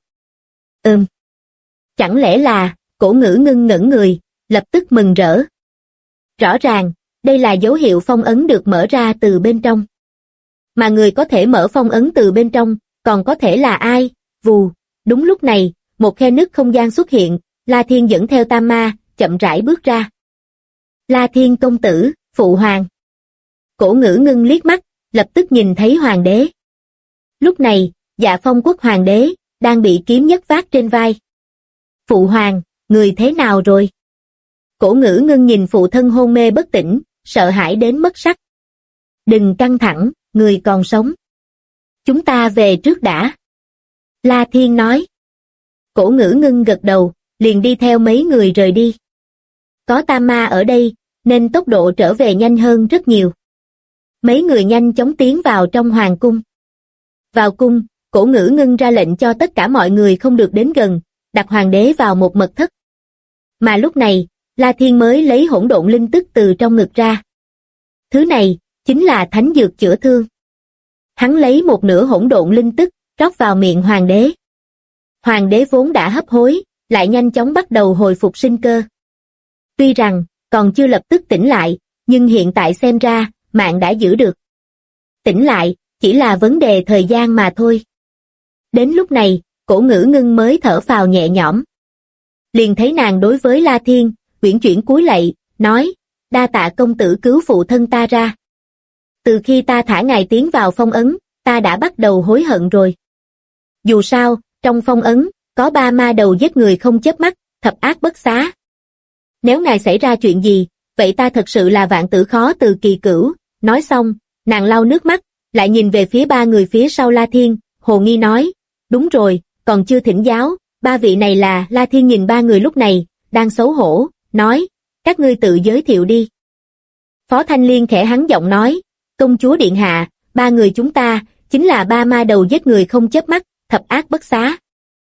Chẳng lẽ là, Cổ Ngữ Ngưng ngẩn người, lập tức mừng rỡ. Rõ ràng, đây là dấu hiệu phong ấn được mở ra từ bên trong. Mà người có thể mở phong ấn từ bên trong, còn có thể là ai? Vù, đúng lúc này, một khe nứt không gian xuất hiện, La Thiên dẫn theo Tam Ma, chậm rãi bước ra. La Thiên công tử, phụ hoàng. Cổ Ngữ Ngưng liếc mắt, lập tức nhìn thấy hoàng đế. Lúc này, Dạ Phong quốc hoàng đế, đang bị kiếm nhất vác trên vai. Phụ hoàng, người thế nào rồi? Cổ Ngữ Ngưng nhìn phụ thân hôn mê bất tỉnh, sợ hãi đến mất sắc. Đừng căng thẳng, người còn sống. Chúng ta về trước đã. La Thiên nói. Cổ Ngữ Ngưng gật đầu, liền đi theo mấy người rời đi. Có Tam Ma ở đây, nên tốc độ trở về nhanh hơn rất nhiều. Mấy người nhanh chóng tiến vào trong hoàng cung. Vào cung, Cổ Ngữ Ngưng ra lệnh cho tất cả mọi người không được đến gần, đặt hoàng đế vào một mật thất. Mà lúc này, La Thiên mới lấy hỗn độn linh tức từ trong ngực ra. Thứ này, chính là thánh dược chữa thương. Hắn lấy một nửa hỗn độn linh tức, rót vào miệng hoàng đế. Hoàng đế vốn đã hấp hối, lại nhanh chóng bắt đầu hồi phục sinh cơ. Tuy rằng, còn chưa lập tức tỉnh lại, nhưng hiện tại xem ra, mạng đã giữ được. Tỉnh lại, chỉ là vấn đề thời gian mà thôi. Đến lúc này, Cổ Ngữ Ngưng mới thở phào nhẹ nhõm. Liền thấy nàng đối với La Thiên, uyển chuyển cúi lạy, nói, đa tạ công tử cứu phụ thân ta ra. Từ khi ta thả ngài tiến vào phong ấn, ta đã bắt đầu hối hận rồi. Dù sao, trong phong ấn, có 3 ma đầu giết người không chớp mắt, thập ác bất xá. Nếu ngài xảy ra chuyện gì, vậy ta thật sự là vạn tử khó từ kỳ cửu. Nói xong, nàng lau nước mắt, lại nhìn về phía 3 người phía sau La Thiên, hồ nghi nói, đúng rồi, còn chưa thỉnh giáo, 3 vị này là. La Thiên nhìn 3 người lúc này, đang xấu hổ, nói, các ngươi tự giới thiệu đi. Phó Thanh Liên khẽ hắn giọng nói, công chúa điện hạ, 3 người chúng ta, chính là 3 ma đầu giết người không chớp mắt, thập ác bất xá.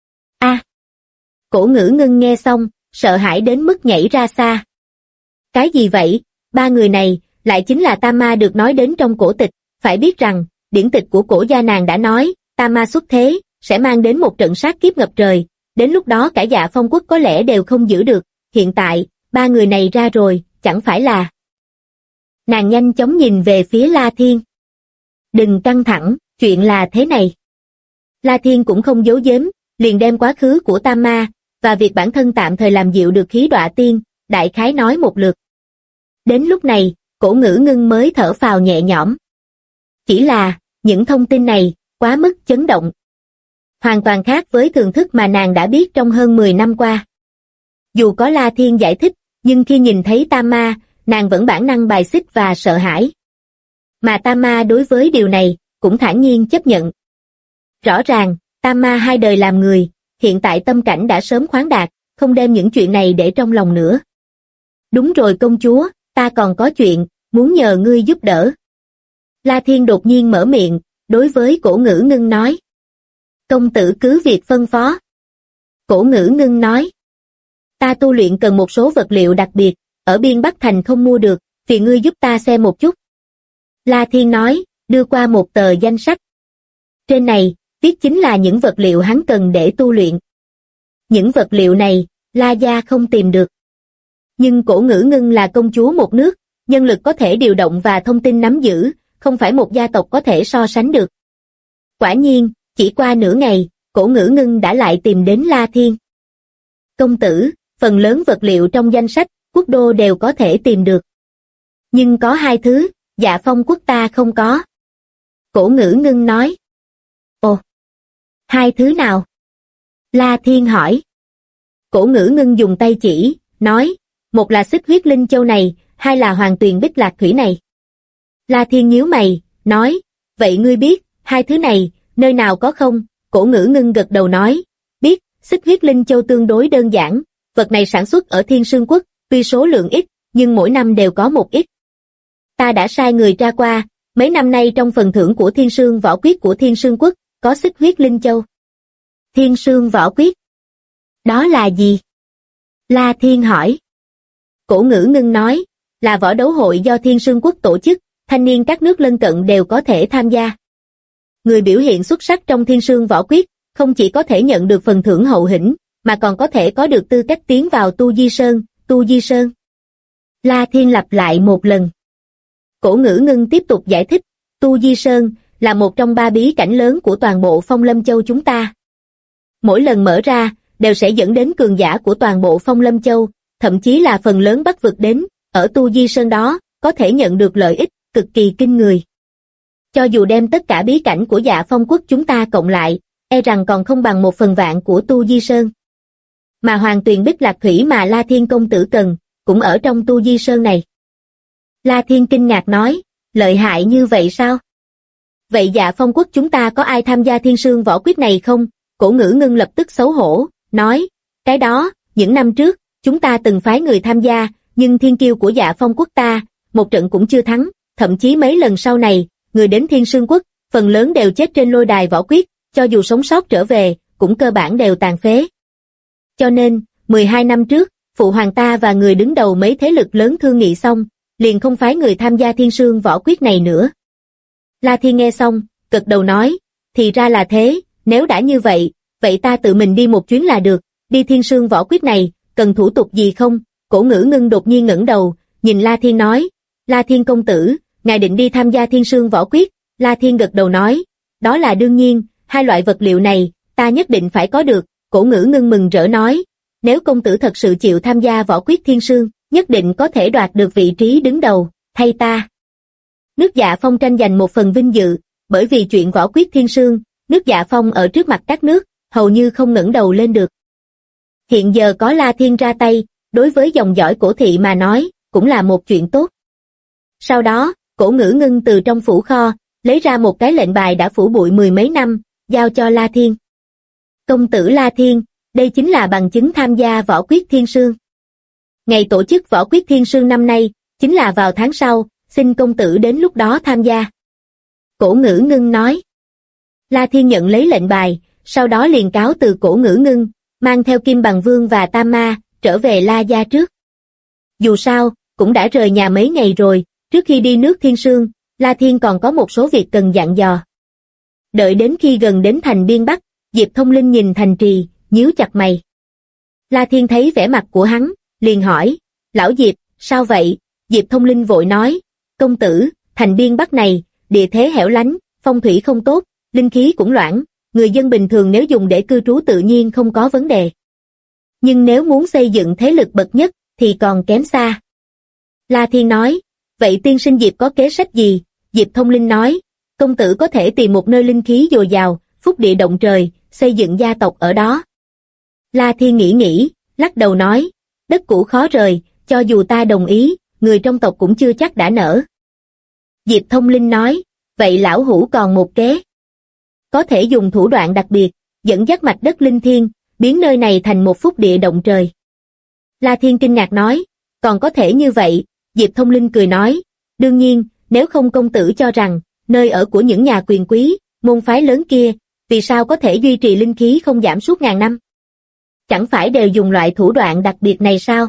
Cổ Ngữ Ngưng nghe xong, sợ hãi đến mức nhảy ra xa. Cái gì vậy? 3 người này, lại chính là Tam Ma được nói đến trong cổ tịch, phải biết rằng, điển tịch của cổ gia nàng đã nói, Tam Ma xuất thế, sẽ mang đến một trận sát kiếp ngập trời, đến lúc đó cả Dạ Phong quốc có lẽ đều không giữ được, hiện tại, 3 người này ra rồi, chẳng phải là... Nàng nhanh chóng nhìn về phía La Thiên. Đừng căng thẳng, chuyện là thế này. La Thiên cũng không giấu giếm, liền đem quá khứ của Tam Ma, và việc bản thân tạm thời làm dịu được khí đọa tiên, đại khái nói một lượt. Đến lúc này, Cổ Ngữ Ngưng mới thở phào nhẹ nhõm. Chỉ là, những thông tin này, quá mức chấn động. Hoàn toàn khác với thường thức mà nàng đã biết trong hơn 10 năm qua. Dù có La Thiên giải thích, nhưng khi nhìn thấy Tam Ma, nàng vẫn bản năng bài xích và sợ hãi. Mà Tam Ma đối với điều này, cũng thản nhiên chấp nhận. Rõ ràng, Tam Ma 2 đời làm người, hiện tại tâm cảnh đã sớm khoáng đạt, không đem những chuyện này để trong lòng nữa. Đúng rồi công chúa, ta còn có chuyện, muốn nhờ ngươi giúp đỡ. La Thiên đột nhiên mở miệng, đối với Cổ Ngữ Ngưng nói. Công tử cứ việc phân phó. Cổ Ngữ Ngưng nói. Ta tu luyện cần một số vật liệu đặc biệt, ở Biên Bắc Thành không mua được, phiền ngươi giúp ta xem một chút. La Thiên nói, đưa qua một tờ danh sách. Trên này, tiếc chính là những vật liệu hắn cần để tu luyện. Những vật liệu này, La gia không tìm được. Nhưng Cổ Ngữ Ngưng là công chúa một nước, nhân lực có thể điều động và thông tin nắm giữ, không phải một gia tộc có thể so sánh được. Quả nhiên, chỉ qua nửa ngày, Cổ Ngữ Ngưng đã lại tìm đến La Thiên. Công tử, phần lớn vật liệu trong danh sách, quốc đô đều có thể tìm được. Nhưng có hai thứ, Dạ Phong quốc ta không có. Cổ Ngữ Ngưng nói. Ồ, hai thứ nào? La Thiên hỏi. Cổ Ngữ Ngưng dùng tay chỉ, nói, một là xích huyết linh châu này, hai là hoàng tuyền bích lạc thủy này. La Thiên nhíu mày, nói, vậy ngươi biết, hai thứ này, nơi nào có không? Cổ Ngữ Ngưng gật đầu nói, biết, xích huyết linh châu tương đối đơn giản, vật này sản xuất ở Thiên Sương Quốc, tuy số lượng ít, nhưng mỗi năm đều có một ít. Ta đã sai người tra qua, mấy năm nay trong phần thưởng của Thiên Sương Võ Quyết của Thiên Sương Quốc, có xích huyết linh châu. Thiên Sương Võ Quyết? Đó là gì? La Thiên hỏi. Cổ Ngữ Ngưng nói, là võ đấu hội do Thiên Sương Quốc tổ chức, thanh niên các nước lân cận đều có thể tham gia. Người biểu hiện xuất sắc trong Thiên Sương Võ Quyết, không chỉ có thể nhận được phần thưởng hậu hĩnh, mà còn có thể có được tư cách tiến vào Tu Di Sơn, Tu Di Sơn. La Thiên lặp lại một lần. Cổ Ngữ Ngưng tiếp tục giải thích, Tu Di Sơn là một trong ba bí cảnh lớn của toàn bộ Phong Lâm Châu chúng ta. Mỗi lần mở ra, đều sẽ dẫn đến cường giả của toàn bộ Phong Lâm Châu, thậm chí là phần lớn Bắc vực đến, ở Tu Di Sơn đó, có thể nhận được lợi ích cực kỳ kinh người. Cho dù đem tất cả bí cảnh của Dạ Phong quốc chúng ta cộng lại, e rằng còn không bằng 1/1000 của Tu Di Sơn. Mà hoàng tuyền bích lạc thủy mà La Thiên công tử cần, cũng ở trong Tu Di Sơn này. La Thiên kinh ngạc nói, lợi hại như vậy sao? Vậy Dạ Phong quốc chúng ta có ai tham gia Thiên Sương Võ Quyết này không? Cổ Ngữ Ngưng lập tức xấu hổ, nói, cái đó, những năm trước, chúng ta từng phái người tham gia, nhưng thiên kiêu của Dạ Phong quốc ta, một trận cũng chưa thắng, thậm chí mấy lần sau này, người đến Thiên Sương Quốc, phần lớn đều chết trên lôi đài võ quyết, cho dù sống sót trở về, cũng cơ bản đều tàn phế. Cho nên, 12 năm trước, phụ hoàng ta và người đứng đầu mấy thế lực lớn thương nghị xong, liền không phái người tham gia Thiên Sương Võ Quyết này nữa. La Thiên nghe xong, gật đầu nói, thì ra là thế, nếu đã như vậy, vậy ta tự mình đi một chuyến là được, đi Thiên Sương Võ Quyết này, cần thủ tục gì không? Cổ Ngữ Ngưng đột nhiên ngẩng đầu, nhìn La Thiên nói, La Thiên công tử, ngài định đi tham gia Thiên Sương Võ Quyết? La Thiên gật đầu nói, đó là đương nhiên, hai loại vật liệu này, ta nhất định phải có được. Cổ Ngữ Ngưng mừng rỡ nói, nếu công tử thật sự chịu tham gia Võ Quyết Thiên Sương, nhất định có thể đoạt được vị trí đứng đầu, thay ta. Nước Dạ Phong tranh giành một phần vinh dự, bởi vì chuyện Võ Quyết Thiên Sương, nước Dạ Phong ở trước mặt các nước, hầu như không ngẩng đầu lên được. Hiện giờ có La Thiên ra tay, đối với dòng dõi Cổ thị mà nói, cũng là một chuyện tốt. Sau đó, Cổ Ngữ Ngưng từ trong phủ kho, lấy ra một cái lệnh bài đã phủ bụi 10 mấy năm, giao cho La Thiên. Công tử La Thiên, đây chính là bằng chứng tham gia Võ Quyết Thiên Sương. Ngày tổ chức Võ Quyết Thiên Sương năm nay, chính là vào tháng sau, xin công tử đến lúc đó tham gia. Cổ Ngữ Ngưng nói. La Thiên nhận lấy lệnh bài, sau đó liền cáo từ Cổ Ngữ Ngưng, mang theo Kim Bằng Vương và Tam Ma, trở về La gia trước. Dù sao, cũng đã rời nhà mấy ngày rồi, trước khi đi nước Thiên Sương, La Thiên còn có một số việc cần dặn dò. Đợi đến khi gần đến thành biên Bắc, Diệp Thông Linh nhìn thành trì, nhíu chặt mày. La Thiên thấy vẻ mặt của hắn, liền hỏi, lão Diệp, sao vậy? Diệp Thông Linh vội nói, công tử, thành biên Bắc này, địa thế hẻo lánh, phong thủy không tốt, linh khí cũng loãng, người dân bình thường nếu dùng để cư trú tự nhiên không có vấn đề. Nhưng nếu muốn xây dựng thế lực bậc nhất, thì còn kém xa. La Thiên nói, vậy tiên sinh Diệp có kế sách gì? Diệp Thông Linh nói, công tử có thể tìm một nơi linh khí dồi dào, phúc địa động trời, xây dựng gia tộc ở đó. La Thiên nghĩ, lắc đầu nói, đất cũ khó rời, cho dù ta đồng ý, người trong tộc cũng chưa chắc đã nỡ. Diệp Thông Linh nói, vậy lão hủ còn một kế. Có thể dùng thủ đoạn đặc biệt, dẫn dắt mạch đất linh thiêng, biến nơi này thành một phúc địa động trời. La Thiên kinh ngạc nói, còn có thể như vậy? Diệp Thông Linh cười nói, đương nhiên, nếu không công tử cho rằng, nơi ở của những nhà quyền quý, môn phái lớn kia, vì sao có thể duy trì linh khí không giảm suốt ngàn năm? Chẳng phải đều dùng loại thủ đoạn đặc biệt này sao?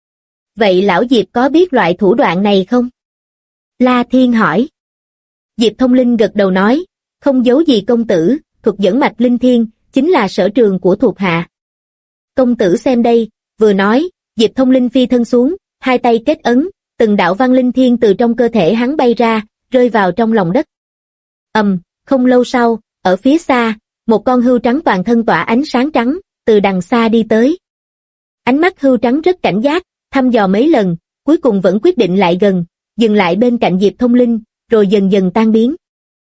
Vậy lão Diệp có biết loại thủ đoạn này không? La Thiên hỏi. Diệp Thông Linh gật đầu nói, không giấu gì công tử, thuật dẫn mạch linh thiên, chính là sở trường của thuộc hạ. Công tử xem đây, vừa nói, Diệp Thông Linh phi thân xuống, hai tay kết ấn, từng đạo văn linh thiên từ trong cơ thể hắn bay ra, rơi vào trong lòng đất. Không lâu sau, ở phía xa, một con hươu trắng toàn thân tỏa ánh sáng trắng, từ đằng xa đi tới. Ánh mắt hươu trắng rất cảnh giác, thăm dò mấy lần, cuối cùng vẫn quyết định lại gần, dừng lại bên cạnh Diệp Thông Linh, rồi dần dần tan biến.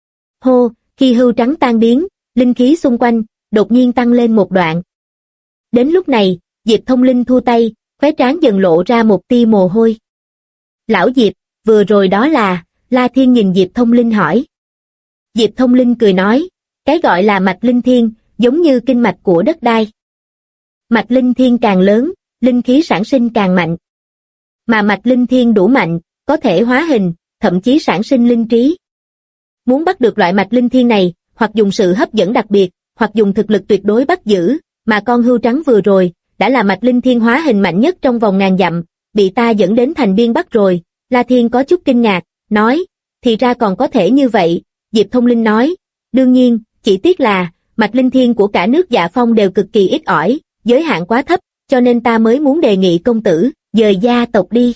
Hô, khi hươu trắng tan biến, linh khí xung quanh, đột nhiên tăng lên một đoạn. Đến lúc này, Diệp Thông Linh thu tay, khóe trán dần lộ ra một tia mồ hôi. Lão Diệp, vừa rồi đó là, La Thiên nhìn Diệp Thông Linh hỏi. Diệp Thông Linh cười nói, cái gọi là mạch linh thiên, giống như kinh mạch của đất đai. Mạch linh thiên càng lớn, linh khí sản sinh càng mạnh. Mà mạch linh thiên đủ mạnh, có thể hóa hình, thậm chí sản sinh linh trí. Muốn bắt được loại mạch linh thiên này, hoặc dùng sự hấp dẫn đặc biệt, hoặc dùng thực lực tuyệt đối bắt giữ, mà con hươu trắng vừa rồi, đã là mạch linh thiên hóa hình mạnh nhất trong vòng ngàn dặm, bị ta dẫn đến thành biên bắc rồi. La Thiên có chút kinh ngạc, nói, thì ra còn có thể như vậy. Diệp Thông Linh nói, đương nhiên, chỉ tiếc là, mạch linh thiên của cả nước Dạ Phong đều cực kỳ ít ỏi, giới hạn quá thấp, cho nên ta mới muốn đề nghị công tử, dời gia tộc đi.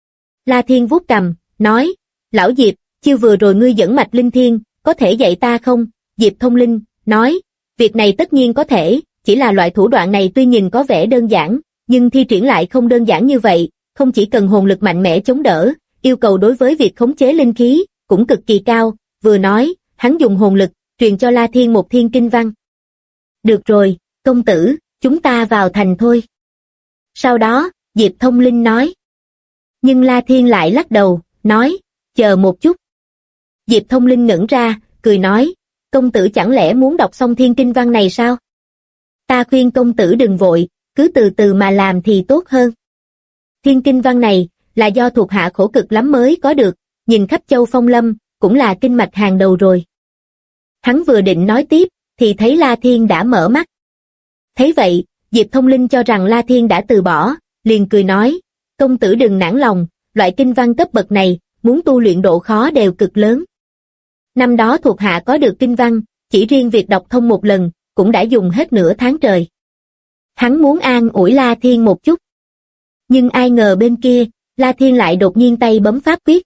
La Thiên vuốt cằm, nói, lão Diệp, chiêu vừa rồi ngươi dẫn mạch linh thiên, có thể dạy ta không? Diệp Thông Linh, nói, việc này tất nhiên có thể, chỉ là loại thủ đoạn này tuy nhìn có vẻ đơn giản, nhưng thi triển lại không đơn giản như vậy, không chỉ cần hồn lực mạnh mẽ chống đỡ, yêu cầu đối với việc khống chế linh khí, cũng cực kỳ cao. Vừa nói, hắn dùng hồn lực, truyền cho La Thiên một thiên kinh văn. Được rồi, công tử, chúng ta vào thành thôi. Sau đó, Diệp Thông Linh nói. Nhưng La Thiên lại lắc đầu, nói, chờ một chút. Diệp Thông Linh ngẩn ra, cười nói, công tử chẳng lẽ muốn đọc xong thiên kinh văn này sao? Ta khuyên công tử đừng vội, cứ từ từ mà làm thì tốt hơn. Thiên kinh văn này, là do thuộc hạ khổ cực lắm mới có được, nhìn khắp châu Phong Lâm, cũng là kinh mạch hàng đầu rồi. Hắn vừa định nói tiếp, thì thấy La Thiên đã mở mắt. Thấy vậy, Diệp Thông Linh cho rằng La Thiên đã từ bỏ, liền cười nói, công tử đừng nản lòng, loại kinh văn cấp bậc này, muốn tu luyện độ khó đều cực lớn. Năm đó thuộc hạ có được kinh văn, chỉ riêng việc đọc thông một lần, cũng đã dùng hết nửa tháng trời. Hắn muốn an ủi La Thiên một chút. Nhưng ai ngờ bên kia, La Thiên lại đột nhiên tay bấm pháp quyết.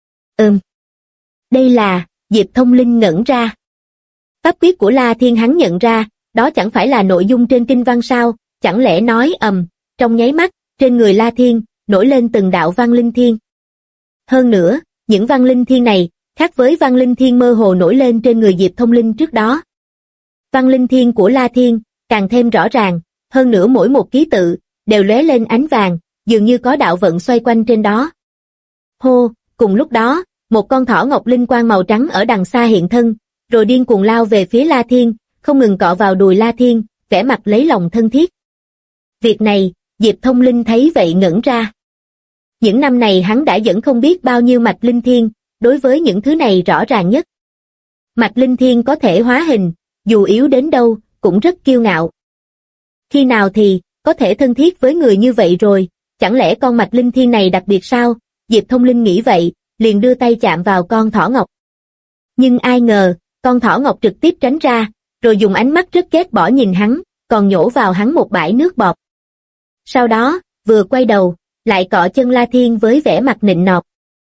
Đây là, Diệp Thông Linh ngẩn ra. Pháp quyết của La Thiên hắn nhận ra, đó chẳng phải là nội dung trên kinh văn sao, chẳng lẽ nói trong nháy mắt, trên người La Thiên, nổi lên từng đạo văn linh thiên. Hơn nữa, những văn linh thiên này, khác với văn linh thiên mơ hồ nổi lên trên người Diệp Thông Linh trước đó. Văn linh thiên của La Thiên, càng thêm rõ ràng, hơn nữa mỗi một ký tự, đều lóe lên ánh vàng, dường như có đạo vận xoay quanh trên đó. Hô, cùng lúc đó, một con thỏ ngọc linh quang màu trắng ở đằng xa hiện thân, rồi điên cuồng lao về phía La Thiên, không ngừng cọ vào đùi La Thiên, vẻ mặt lấy lòng thân thiết. Việc này, Diệp Thông Linh thấy vậy ngẩn ra. Những năm này hắn đã dẫn không biết bao nhiêu mạch linh thiên, đối với những thứ này rõ ràng nhất. Mạch linh thiên có thể hóa hình, dù yếu đến đâu, cũng rất kiêu ngạo. Khi nào thì, có thể thân thiết với người như vậy rồi, chẳng lẽ con mạch linh thiên này đặc biệt sao? Diệp Thông Linh nghĩ vậy, liền đưa tay chạm vào con thỏ ngọc. Nhưng ai ngờ, con thỏ ngọc trực tiếp tránh ra, rồi dùng ánh mắt rất ghét bỏ nhìn hắn, còn nhổ vào hắn một bãi nước bọt. Sau đó, vừa quay đầu, lại cọ chân La Thiên với vẻ mặt nịnh nọt.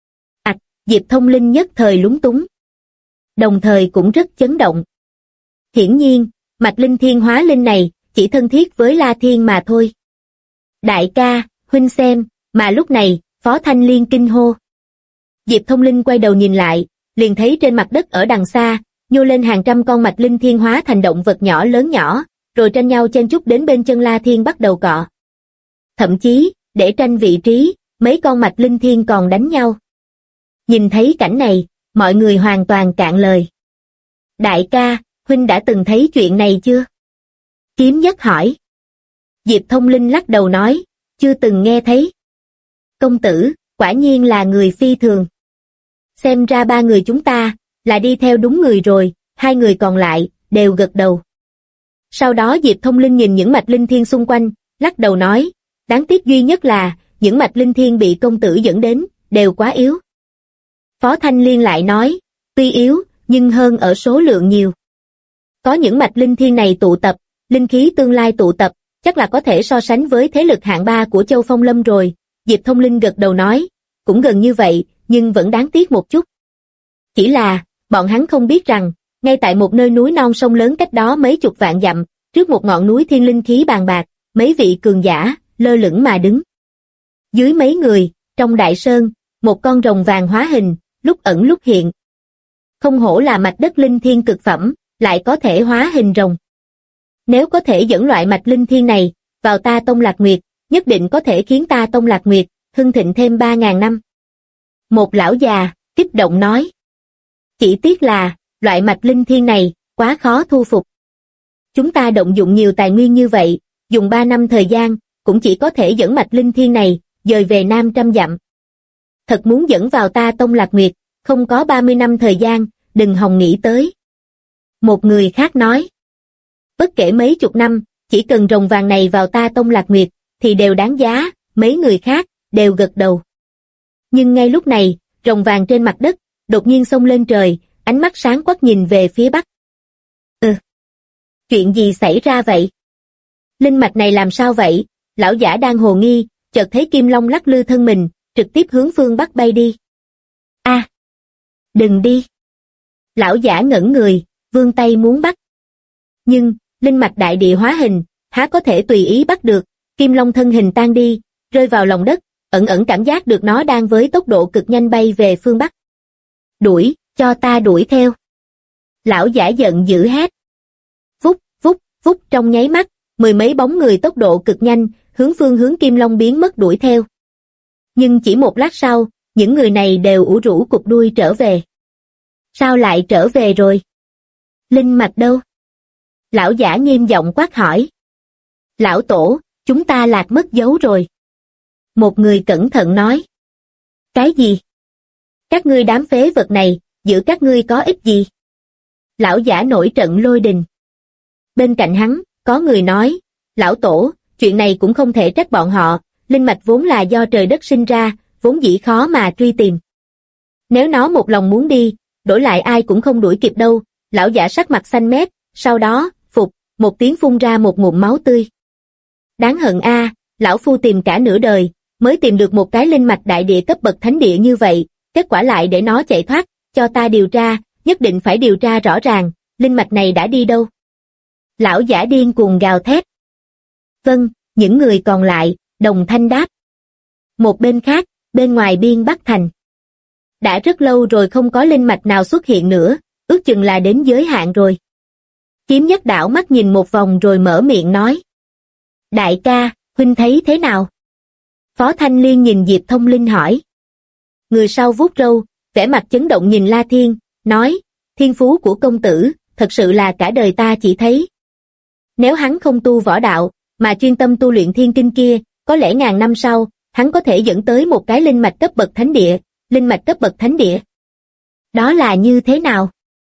Diệp Thông Linh nhất thời lúng túng. Đồng thời cũng rất chấn động. Hiển nhiên, mạch linh thiên hóa linh này, chỉ thân thiết với La Thiên mà thôi. Đại ca, huynh xem, mà lúc này, Phó Thanh Liên kinh hô. Diệp Thông Linh quay đầu nhìn lại, liền thấy trên mặt đất ở đằng xa, nhô lên hàng trăm con mạch linh thiên hóa thành động vật nhỏ lớn nhỏ, rồi tranh nhau chen chúc đến bên chân La Thiên bắt đầu cọ. Thậm chí, để tranh vị trí, mấy con mạch linh thiên còn đánh nhau. Nhìn thấy cảnh này, mọi người hoàn toàn cạn lời. Đại ca, huynh đã từng thấy chuyện này chưa? Kiếm Nhất hỏi. Diệp Thông Linh lắc đầu nói, chưa từng nghe thấy. Công tử, quả nhiên là người phi thường. Xem ra ba người chúng ta, là đi theo đúng người rồi, hai người còn lại, đều gật đầu. Sau đó Diệp Thông Linh nhìn những mạch linh thiên xung quanh, lắc đầu nói, đáng tiếc duy nhất là, những mạch linh thiên bị công tử dẫn đến, đều quá yếu. Phó Thanh Liên lại nói, tuy yếu, nhưng hơn ở số lượng nhiều. Có những mạch linh thiên này tụ tập, linh khí tương lai tụ tập, chắc là có thể so sánh với thế lực hạng 3 của Châu Phong Lâm rồi. Diệp Thông Linh gật đầu nói, cũng gần như vậy, nhưng vẫn đáng tiếc một chút. Chỉ là, bọn hắn không biết rằng, ngay tại một nơi núi non sông lớn cách đó mấy chục vạn dặm, trước một ngọn núi thiên linh khí bàn bạc, mấy vị cường giả, lơ lửng mà đứng. Dưới mấy người, trong đại sơn, một con rồng vàng hóa hình, lúc ẩn lúc hiện. Không hổ là mạch đất linh thiên cực phẩm, lại có thể hóa hình rồng. Nếu có thể dẫn loại mạch linh thiên này vào ta Tông Lạc Nguyệt, nhất định có thể khiến ta Tông Lạc Nguyệt hưng thịnh thêm 3.000 năm. Một lão già kích động nói. Chỉ tiếc là, loại mạch linh thiên này quá khó thu phục. Chúng ta động dụng nhiều tài nguyên như vậy, dùng 3 năm thời gian, cũng chỉ có thể dẫn mạch linh thiên này dời về Nam trăm dặm. Thật muốn dẫn vào ta Tông Lạc Nguyệt, không có 30 năm thời gian, đừng hòng nghĩ tới. Một người khác nói. Bất kể mấy chục năm, chỉ cần rồng vàng này vào ta Tông Lạc Nguyệt, thì đều đáng giá, mấy người khác, đều gật đầu. Nhưng ngay lúc này, rồng vàng trên mặt đất, đột nhiên xông lên trời, ánh mắt sáng quắc nhìn về phía bắc. Chuyện gì xảy ra vậy? Linh mạch này làm sao vậy? Lão giả đang hồ nghi, chợt thấy Kim Long lắc lư thân mình, trực tiếp hướng phương bắc bay đi. Đừng đi. Lão giả ngẩn người, vươn tay muốn bắt. Nhưng, linh mạch đại địa hóa hình, há có thể tùy ý bắt được. Kim Long thân hình tan đi, rơi vào lòng đất, ẩn ẩn cảm giác được nó đang với tốc độ cực nhanh bay về phương bắc. Đuổi, cho ta đuổi theo. Lão giả giận dữ hét. Vút, vút, vút trong nháy mắt, mười mấy bóng người tốc độ cực nhanh, hướng Kim Long biến mất đuổi theo. Nhưng chỉ một lát sau, những người này đều ủ rũ cụp đuôi trở về. Sao lại trở về rồi? Linh mạch đâu? Lão giả nghiêm giọng quát hỏi. Lão tổ, chúng ta lạc mất dấu rồi. Một người cẩn thận nói. Cái gì? Các ngươi đám phế vật này, giữa các ngươi có ích gì? Lão giả nổi trận lôi đình. Bên cạnh hắn, có người nói, lão tổ, chuyện này cũng không thể trách bọn họ, linh mạch vốn là do trời đất sinh ra, vốn dĩ khó mà truy tìm. Nếu nó một lòng muốn đi, đổi lại ai cũng không đuổi kịp đâu. Lão giả sắc mặt xanh mét, sau đó, phục, một tiếng phun ra một ngụm máu tươi. Đáng hận a, lão phu tìm cả nửa đời, mới tìm được một cái linh mạch đại địa cấp bậc thánh địa như vậy, kết quả lại để nó chạy thoát, cho ta điều tra, nhất định phải điều tra rõ ràng, linh mạch này đã đi đâu? Lão giả điên cuồng gào thét. Vâng, những người còn lại, đồng thanh đáp. Một bên khác, bên ngoài biên Bắc Thành. Đã rất lâu rồi không có linh mạch nào xuất hiện nữa, ước chừng là đến giới hạn rồi. Kiếm Nhất đảo mắt nhìn một vòng rồi mở miệng nói. Đại ca, huynh thấy thế nào? Phó Thanh Liên nhìn Diệp Thông Linh hỏi. Người sau vuốt râu, vẻ mặt chấn động nhìn La Thiên, nói, thiên phú của công tử, thật sự là cả đời ta chỉ thấy. Nếu hắn không tu võ đạo, mà chuyên tâm tu luyện thiên kinh kia, có lẽ ngàn năm sau, hắn có thể dẫn tới một cái linh mạch cấp bậc thánh địa, linh mạch cấp bậc thánh địa. Đó là như thế nào?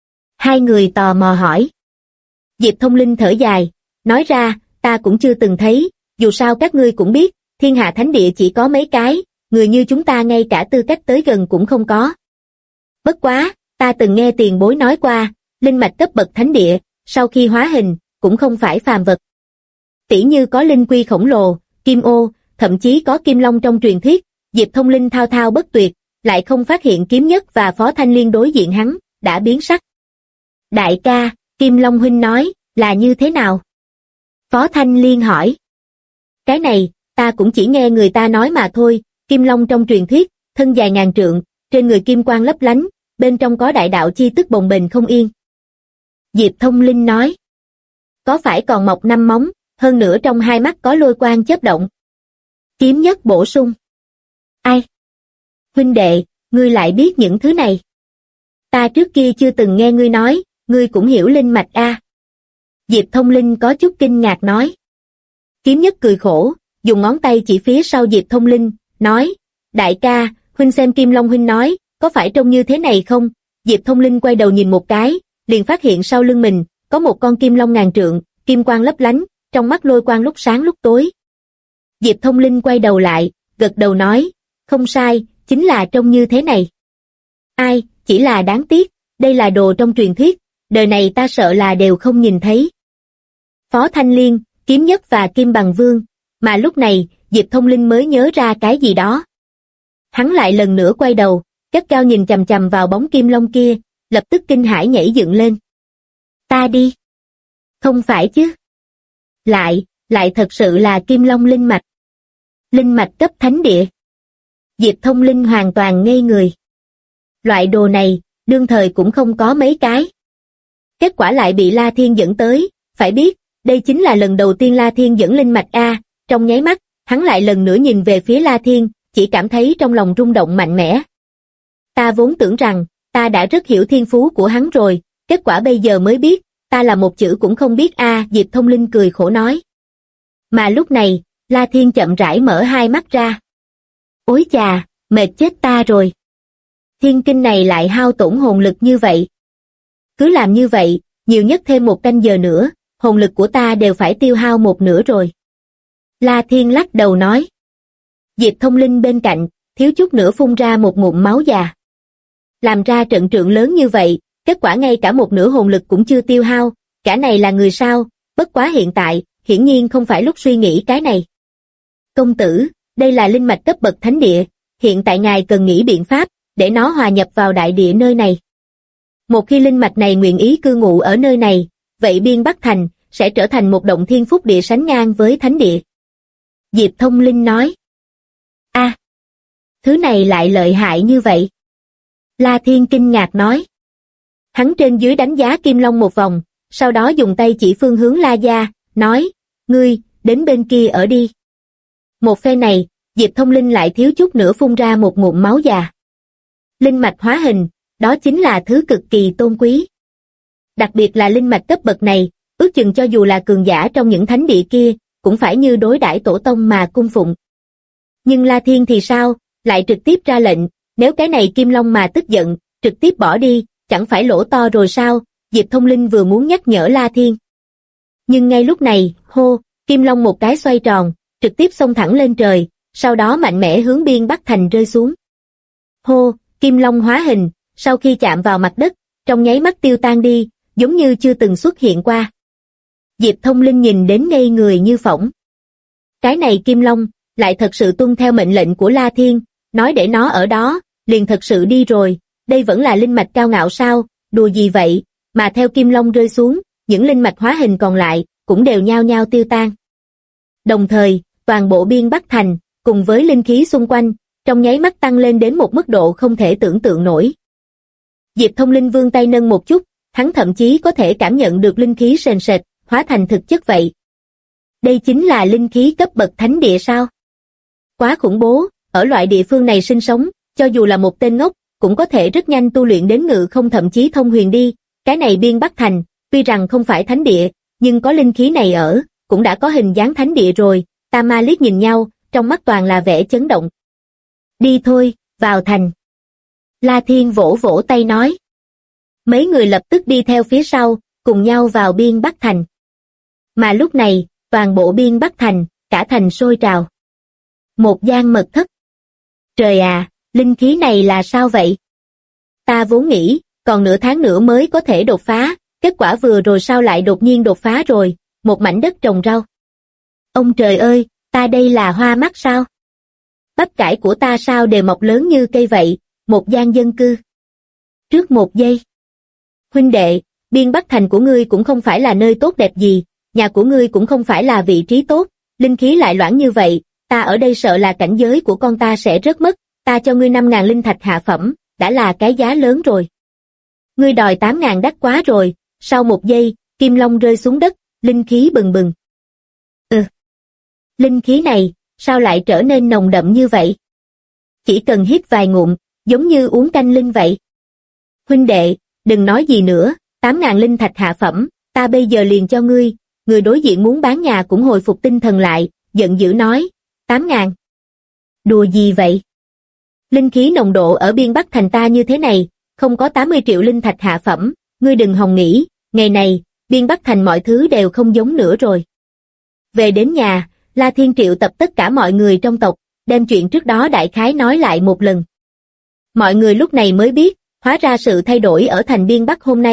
Hai người tò mò hỏi. Diệp Thông Linh thở dài, nói ra, ta cũng chưa từng thấy, dù sao các ngươi cũng biết, thiên hạ thánh địa chỉ có mấy cái, người như chúng ta ngay cả tư cách tới gần cũng không có. Bất quá, ta từng nghe tiền bối nói qua, linh mạch cấp bậc thánh địa, sau khi hóa hình, cũng không phải phàm vật. Tỉ như có linh quy khổng lồ, kim ô, thậm chí có kim long trong truyền thuyết. Diệp Thông Linh thao thao bất tuyệt, lại không phát hiện Kiếm Nhất và Phó Thanh Liên đối diện hắn, đã biến sắc. Đại ca, Kim Long huynh nói, là như thế nào? Phó Thanh Liên hỏi. Cái này, ta cũng chỉ nghe người ta nói mà thôi, Kim Long trong truyền thuyết, thân dài ngàn trượng, trên người kim quang lấp lánh, bên trong có đại đạo chi tức bồng bềnh không yên. Diệp Thông Linh nói. Có phải còn mọc 5 móng, hơn nữa trong hai mắt có lôi quang chớp động. Kiếm Nhất bổ sung. Ai? Huynh đệ, ngươi lại biết những thứ này. Ta trước kia chưa từng nghe ngươi nói, ngươi cũng hiểu linh mạch a. Diệp Thông Linh có chút kinh ngạc nói. Kiếm Nhất cười khổ, dùng ngón tay chỉ phía sau Diệp Thông Linh, nói, đại ca, huynh xem Kim Long huynh nói, có phải trông như thế này không? Diệp Thông Linh quay đầu nhìn một cái, liền phát hiện sau lưng mình, có một con kim long ngàn trượng, kim quang lấp lánh, trong mắt lôi quang lúc sáng lúc tối. Diệp Thông Linh quay đầu lại, gật đầu nói, không sai, chính là trông như thế này. Ai, chỉ là đáng tiếc, đây là đồ trong truyền thuyết, đời này ta sợ là đều không nhìn thấy. Phó Thanh Liên, Kiếm Nhất và Kim Bằng Vương, mà lúc này, Diệp Thông Linh mới nhớ ra cái gì đó. Hắn lại lần nữa quay đầu, gắt gao nhìn chằm chằm vào bóng kim long kia, lập tức kinh hãi nhảy dựng lên. Ta đi. Không phải chứ. Lại thật sự là kim long linh mạch. Linh mạch cấp thánh địa. Diệp Thông Linh hoàn toàn ngây người. Loại đồ này, đương thời cũng không có mấy cái. Kết quả lại bị La Thiên dẫn tới, phải biết, đây chính là lần đầu tiên La Thiên dẫn linh mạch A, trong nháy mắt, hắn lại lần nữa nhìn về phía La Thiên, chỉ cảm thấy trong lòng rung động mạnh mẽ. Ta vốn tưởng rằng, ta đã rất hiểu thiên phú của hắn rồi, kết quả bây giờ mới biết, ta là một chữ cũng không biết a. Diệp Thông Linh cười khổ nói. Mà lúc này, La Thiên chậm rãi mở hai mắt ra. Ôi chà, mệt chết ta rồi. Thiên kinh này lại hao tổn hồn lực như vậy. Cứ làm như vậy, nhiều nhất thêm 1 canh giờ nữa, hồn lực của ta đều phải tiêu hao 1/2 rồi. La Thiên lắc đầu nói. Diệp Thông Linh bên cạnh, thiếu chút nữa phun ra một ngụm máu già. Làm ra trận trượng lớn như vậy, kết quả ngay cả 1/2 hồn lực cũng chưa tiêu hao, cả này là người sao, bất quá hiện tại, hiển nhiên không phải lúc suy nghĩ cái này. Công tử, đây là linh mạch cấp bậc thánh địa, hiện tại ngài cần nghĩ biện pháp, để nó hòa nhập vào đại địa nơi này. Một khi linh mạch này nguyện ý cư ngụ ở nơi này, vậy Biên Bắc Thành sẽ trở thành một động thiên phúc địa sánh ngang với thánh địa. Diệp Thông Linh nói. A, thứ này lại lợi hại như vậy. La Thiên kinh ngạc nói. Hắn trên dưới đánh giá Kim Long một vòng, sau đó dùng tay chỉ phương hướng La Gia, nói, ngươi, đến bên kia ở đi. Một phe này, Diệp Thông Linh lại thiếu chút nữa phun ra một ngụm máu già. Linh mạch hóa hình, đó chính là thứ cực kỳ tôn quý. Đặc biệt là linh mạch cấp bậc này, ước chừng cho dù là cường giả trong những thánh địa kia, cũng phải như đối đãi tổ tông mà cung phụng. Nhưng La Thiên thì sao, lại trực tiếp ra lệnh, nếu cái này Kim Long mà tức giận, trực tiếp bỏ đi, chẳng phải lỗ to rồi sao? Diệp Thông Linh vừa muốn nhắc nhở La Thiên. Nhưng ngay lúc này, hô, Kim Long một cái xoay tròn, trực tiếp xông thẳng lên trời, sau đó mạnh mẽ hướng Biên Bắc Thành rơi xuống. Hô, Kim Long hóa hình, sau khi chạm vào mặt đất, trong nháy mắt tiêu tan đi, giống như chưa từng xuất hiện qua. Diệp Thông Linh nhìn đến ngây người như phỏng. Cái này Kim Long, lại thật sự tuân theo mệnh lệnh của La Thiên, nói để nó ở đó, liền thật sự đi rồi, đây vẫn là linh mạch cao ngạo sao, đùa gì vậy, mà theo Kim Long rơi xuống, những linh mạch hóa hình còn lại, cũng đều nhao nhao tiêu tan. Đồng thời, toàn bộ Biên Bắc Thành, cùng với linh khí xung quanh, trong nháy mắt tăng lên đến một mức độ không thể tưởng tượng nổi. Diệp Thông Linh vươn tay nâng một chút, hắn thậm chí có thể cảm nhận được linh khí sền sệt, hóa thành thực chất vậy. Đây chính là linh khí cấp bậc thánh địa sao? Quá khủng bố, ở loại địa phương này sinh sống, cho dù là một tên ngốc, cũng có thể rất nhanh tu luyện đến ngự không thậm chí thông huyền đi. Cái này Biên Bắc Thành, tuy rằng không phải thánh địa, nhưng có linh khí này ở, cũng đã có hình dáng thánh địa rồi. Tam ma liếc nhìn nhau, trong mắt toàn là vẻ chấn động. Đi thôi, vào thành. La Thiên vỗ vỗ tay nói. Mấy người lập tức đi theo phía sau, cùng nhau vào Biên Bắc Thành. Mà lúc này, toàn bộ Biên Bắc Thành, cả thành sôi trào. Một gian mật thất. Trời à, linh khí này là sao vậy? Ta vốn nghĩ, còn nửa tháng nữa mới có thể đột phá, kết quả vừa rồi sao lại đột nhiên đột phá rồi, một mảnh đất trồng rau. Ông trời ơi, ta đây là hoa mắt sao? Bắp cải của ta sao đều mọc lớn như cây vậy, một gian dân cư. Trước một giây. Huynh đệ, Biên Bắc Thành của ngươi cũng không phải là nơi tốt đẹp gì, nhà của ngươi cũng không phải là vị trí tốt, linh khí lại loãng như vậy, ta ở đây sợ là cảnh giới của con ta sẽ rớt mất, ta cho ngươi 5.000 linh thạch hạ phẩm, đã là cái giá lớn rồi. Ngươi đòi 8.000 đắt quá rồi, sau một giây, Kim Long rơi xuống đất, linh khí bừng bừng. Linh khí này, sao lại trở nên nồng đậm như vậy? Chỉ cần hít vài ngụm, giống như uống canh linh vậy. Huynh đệ, đừng nói gì nữa, 8.000 linh thạch hạ phẩm, ta bây giờ liền cho ngươi. Người đối diện muốn bán nhà cũng hồi phục tinh thần lại, giận dữ nói, 8.000. Đùa gì vậy? Linh khí nồng độ ở Biên Bắc Thành ta như thế này, không có 80 triệu linh thạch hạ phẩm, ngươi đừng hòng nghĩ, ngày này, Biên Bắc Thành mọi thứ đều không giống nữa rồi. Về đến nhà, La Thiên triệu tập tất cả mọi người trong tộc, đem chuyện trước đó đại khái nói lại một lần. Mọi người lúc này mới biết, hóa ra sự thay đổi ở thành Biên Bắc hôm nay,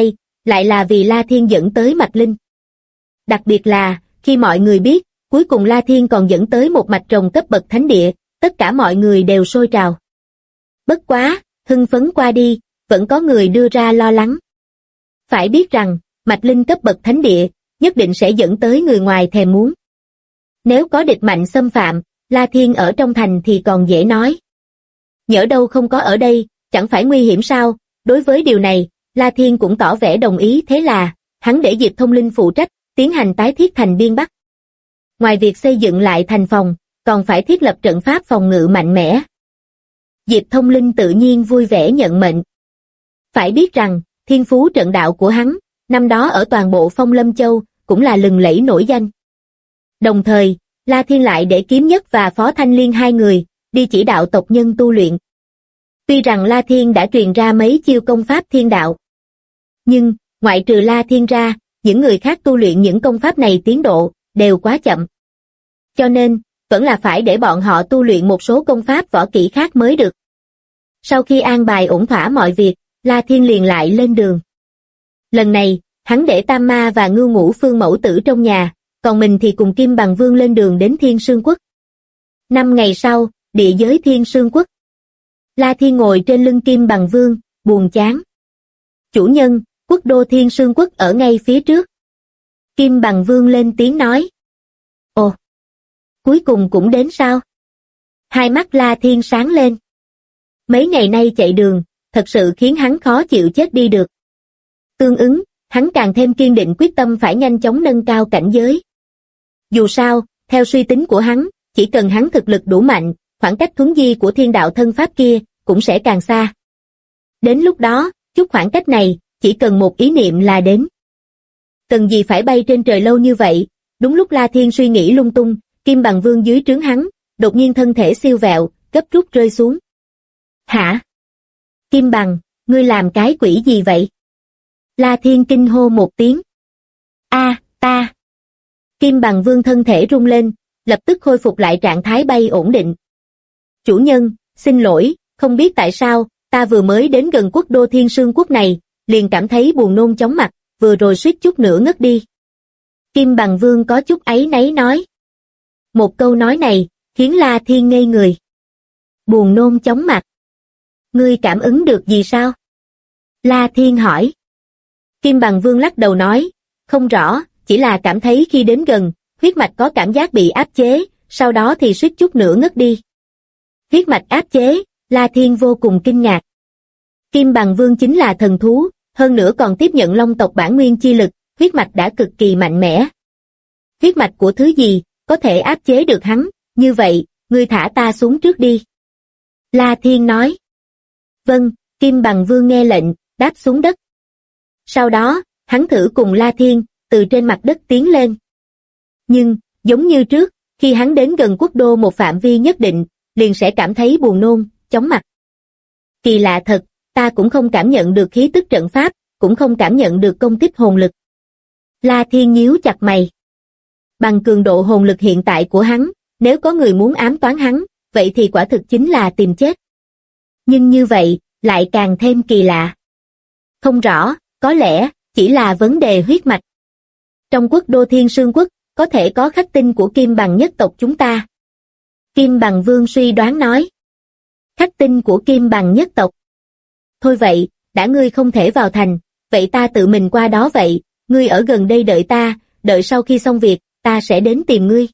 lại là vì La Thiên dẫn tới Mạch Linh. Đặc biệt là, khi mọi người biết, cuối cùng La Thiên còn dẫn tới một mạch rồng cấp bậc thánh địa, tất cả mọi người đều sôi trào. Bất quá, hưng phấn qua đi, vẫn có người đưa ra lo lắng. Phải biết rằng, Mạch Linh cấp bậc thánh địa, nhất định sẽ dẫn tới người ngoài thèm muốn. Nếu có địch mạnh xâm phạm, La Thiên ở trong thành thì còn dễ nói. Nhỡ đâu không có ở đây, chẳng phải nguy hiểm sao? Đối với điều này, La Thiên cũng tỏ vẻ đồng ý, thế là, hắn để Diệp Thông Linh phụ trách, tiến hành tái thiết thành biên Bắc. Ngoài việc xây dựng lại thành phòng, còn phải thiết lập trận pháp phòng ngự mạnh mẽ. Diệp Thông Linh tự nhiên vui vẻ nhận mệnh. Phải biết rằng, thiên phú trận đạo của hắn, năm đó ở toàn bộ Phong Lâm Châu, cũng là lừng lẫy nổi danh. Đồng thời, La Thiên lại để Kiếm Nhất và Phó Thanh Liên hai người, đi chỉ đạo tộc nhân tu luyện. Tuy rằng La Thiên đã truyền ra mấy chiêu công pháp thiên đạo, nhưng, ngoại trừ La Thiên ra, những người khác tu luyện những công pháp này tiến độ, đều quá chậm. Cho nên, vẫn là phải để bọn họ tu luyện một số công pháp võ kỹ khác mới được. Sau khi an bài ổn thỏa mọi việc, La Thiên liền lại lên đường. Lần này, hắn để Tam Ma và Ngưu Ngũ Phương mẫu tử trong nhà, còn mình thì cùng Kim Bằng Vương lên đường đến Thiên Sương Quốc. 5 ngày sau, địa giới Thiên Sương Quốc. La Thiên ngồi trên lưng Kim Bằng Vương, buồn chán. Chủ nhân, quốc đô Thiên Sương Quốc ở ngay phía trước. Kim Bằng Vương lên tiếng nói. Ồ, cuối cùng cũng đến sao? Hai mắt La Thiên sáng lên. Mấy ngày nay chạy đường, thật sự khiến hắn khó chịu chết đi được. Tương ứng, hắn càng thêm kiên định quyết tâm phải nhanh chóng nâng cao cảnh giới. Dù sao, theo suy tính của hắn, chỉ cần hắn thực lực đủ mạnh, khoảng cách thuấn di của thiên đạo thân pháp kia, cũng sẽ càng xa. Đến lúc đó, chút khoảng cách này, chỉ cần một ý niệm là đến. Cần gì phải bay trên trời lâu như vậy? Đúng lúc La Thiên suy nghĩ lung tung, Kim Bằng Vương dưới trướng hắn, đột nhiên thân thể siêu vẹo, gấp rút rơi xuống. Hả? Kim Bằng, ngươi làm cái quỷ gì vậy? La Thiên kinh hô một tiếng. Ta. Kim Bằng Vương thân thể rung lên, lập tức khôi phục lại trạng thái bay ổn định. Chủ nhân, xin lỗi, không biết tại sao, ta vừa mới đến gần quốc đô Thiên Sương Quốc này, liền cảm thấy buồn nôn chóng mặt, vừa rồi suýt chút nữa ngất đi. Kim Bằng Vương có chút áy náy nói. Một câu nói này, khiến La Thiên ngây người. Buồn nôn chóng mặt. Ngươi cảm ứng được gì sao? La Thiên hỏi. Kim Bằng Vương lắc đầu nói, không rõ, chỉ là cảm thấy khi đến gần, huyết mạch có cảm giác bị áp chế, sau đó thì suýt chút nữa ngất đi. Huyết mạch áp chế, La Thiên vô cùng kinh ngạc. Kim Bằng Vương chính là thần thú, hơn nữa còn tiếp nhận long tộc bản nguyên chi lực, huyết mạch đã cực kỳ mạnh mẽ. Huyết mạch của thứ gì, có thể áp chế được hắn, như vậy, ngươi thả ta xuống trước đi. La Thiên nói. Vâng, Kim Bằng Vương nghe lệnh, đáp xuống đất. Sau đó, hắn thử cùng La Thiên, từ trên mặt đất tiến lên. Nhưng, giống như trước, khi hắn đến gần quốc đô một phạm vi nhất định, liền sẽ cảm thấy buồn nôn, chóng mặt. Kỳ lạ thật, ta cũng không cảm nhận được khí tức trận pháp, cũng không cảm nhận được công kích hồn lực. La Thiên nhíu chặt mày. Bằng cường độ hồn lực hiện tại của hắn, nếu có người muốn ám toán hắn, vậy thì quả thực chính là tìm chết. Nhưng như vậy, lại càng thêm kỳ lạ. Không rõ, có lẽ, chỉ là vấn đề huyết mạch. Trong quốc đô Thiên Sương Quốc, có thể có khắc tinh của Kim Bằng nhất tộc chúng ta. Kim Bằng Vương suy đoán nói. Khắc tinh của Kim Bằng nhất tộc. Thôi vậy, đã ngươi không thể vào thành, vậy ta tự mình qua đó vậy, ngươi ở gần đây đợi ta, đợi sau khi xong việc, ta sẽ đến tìm ngươi.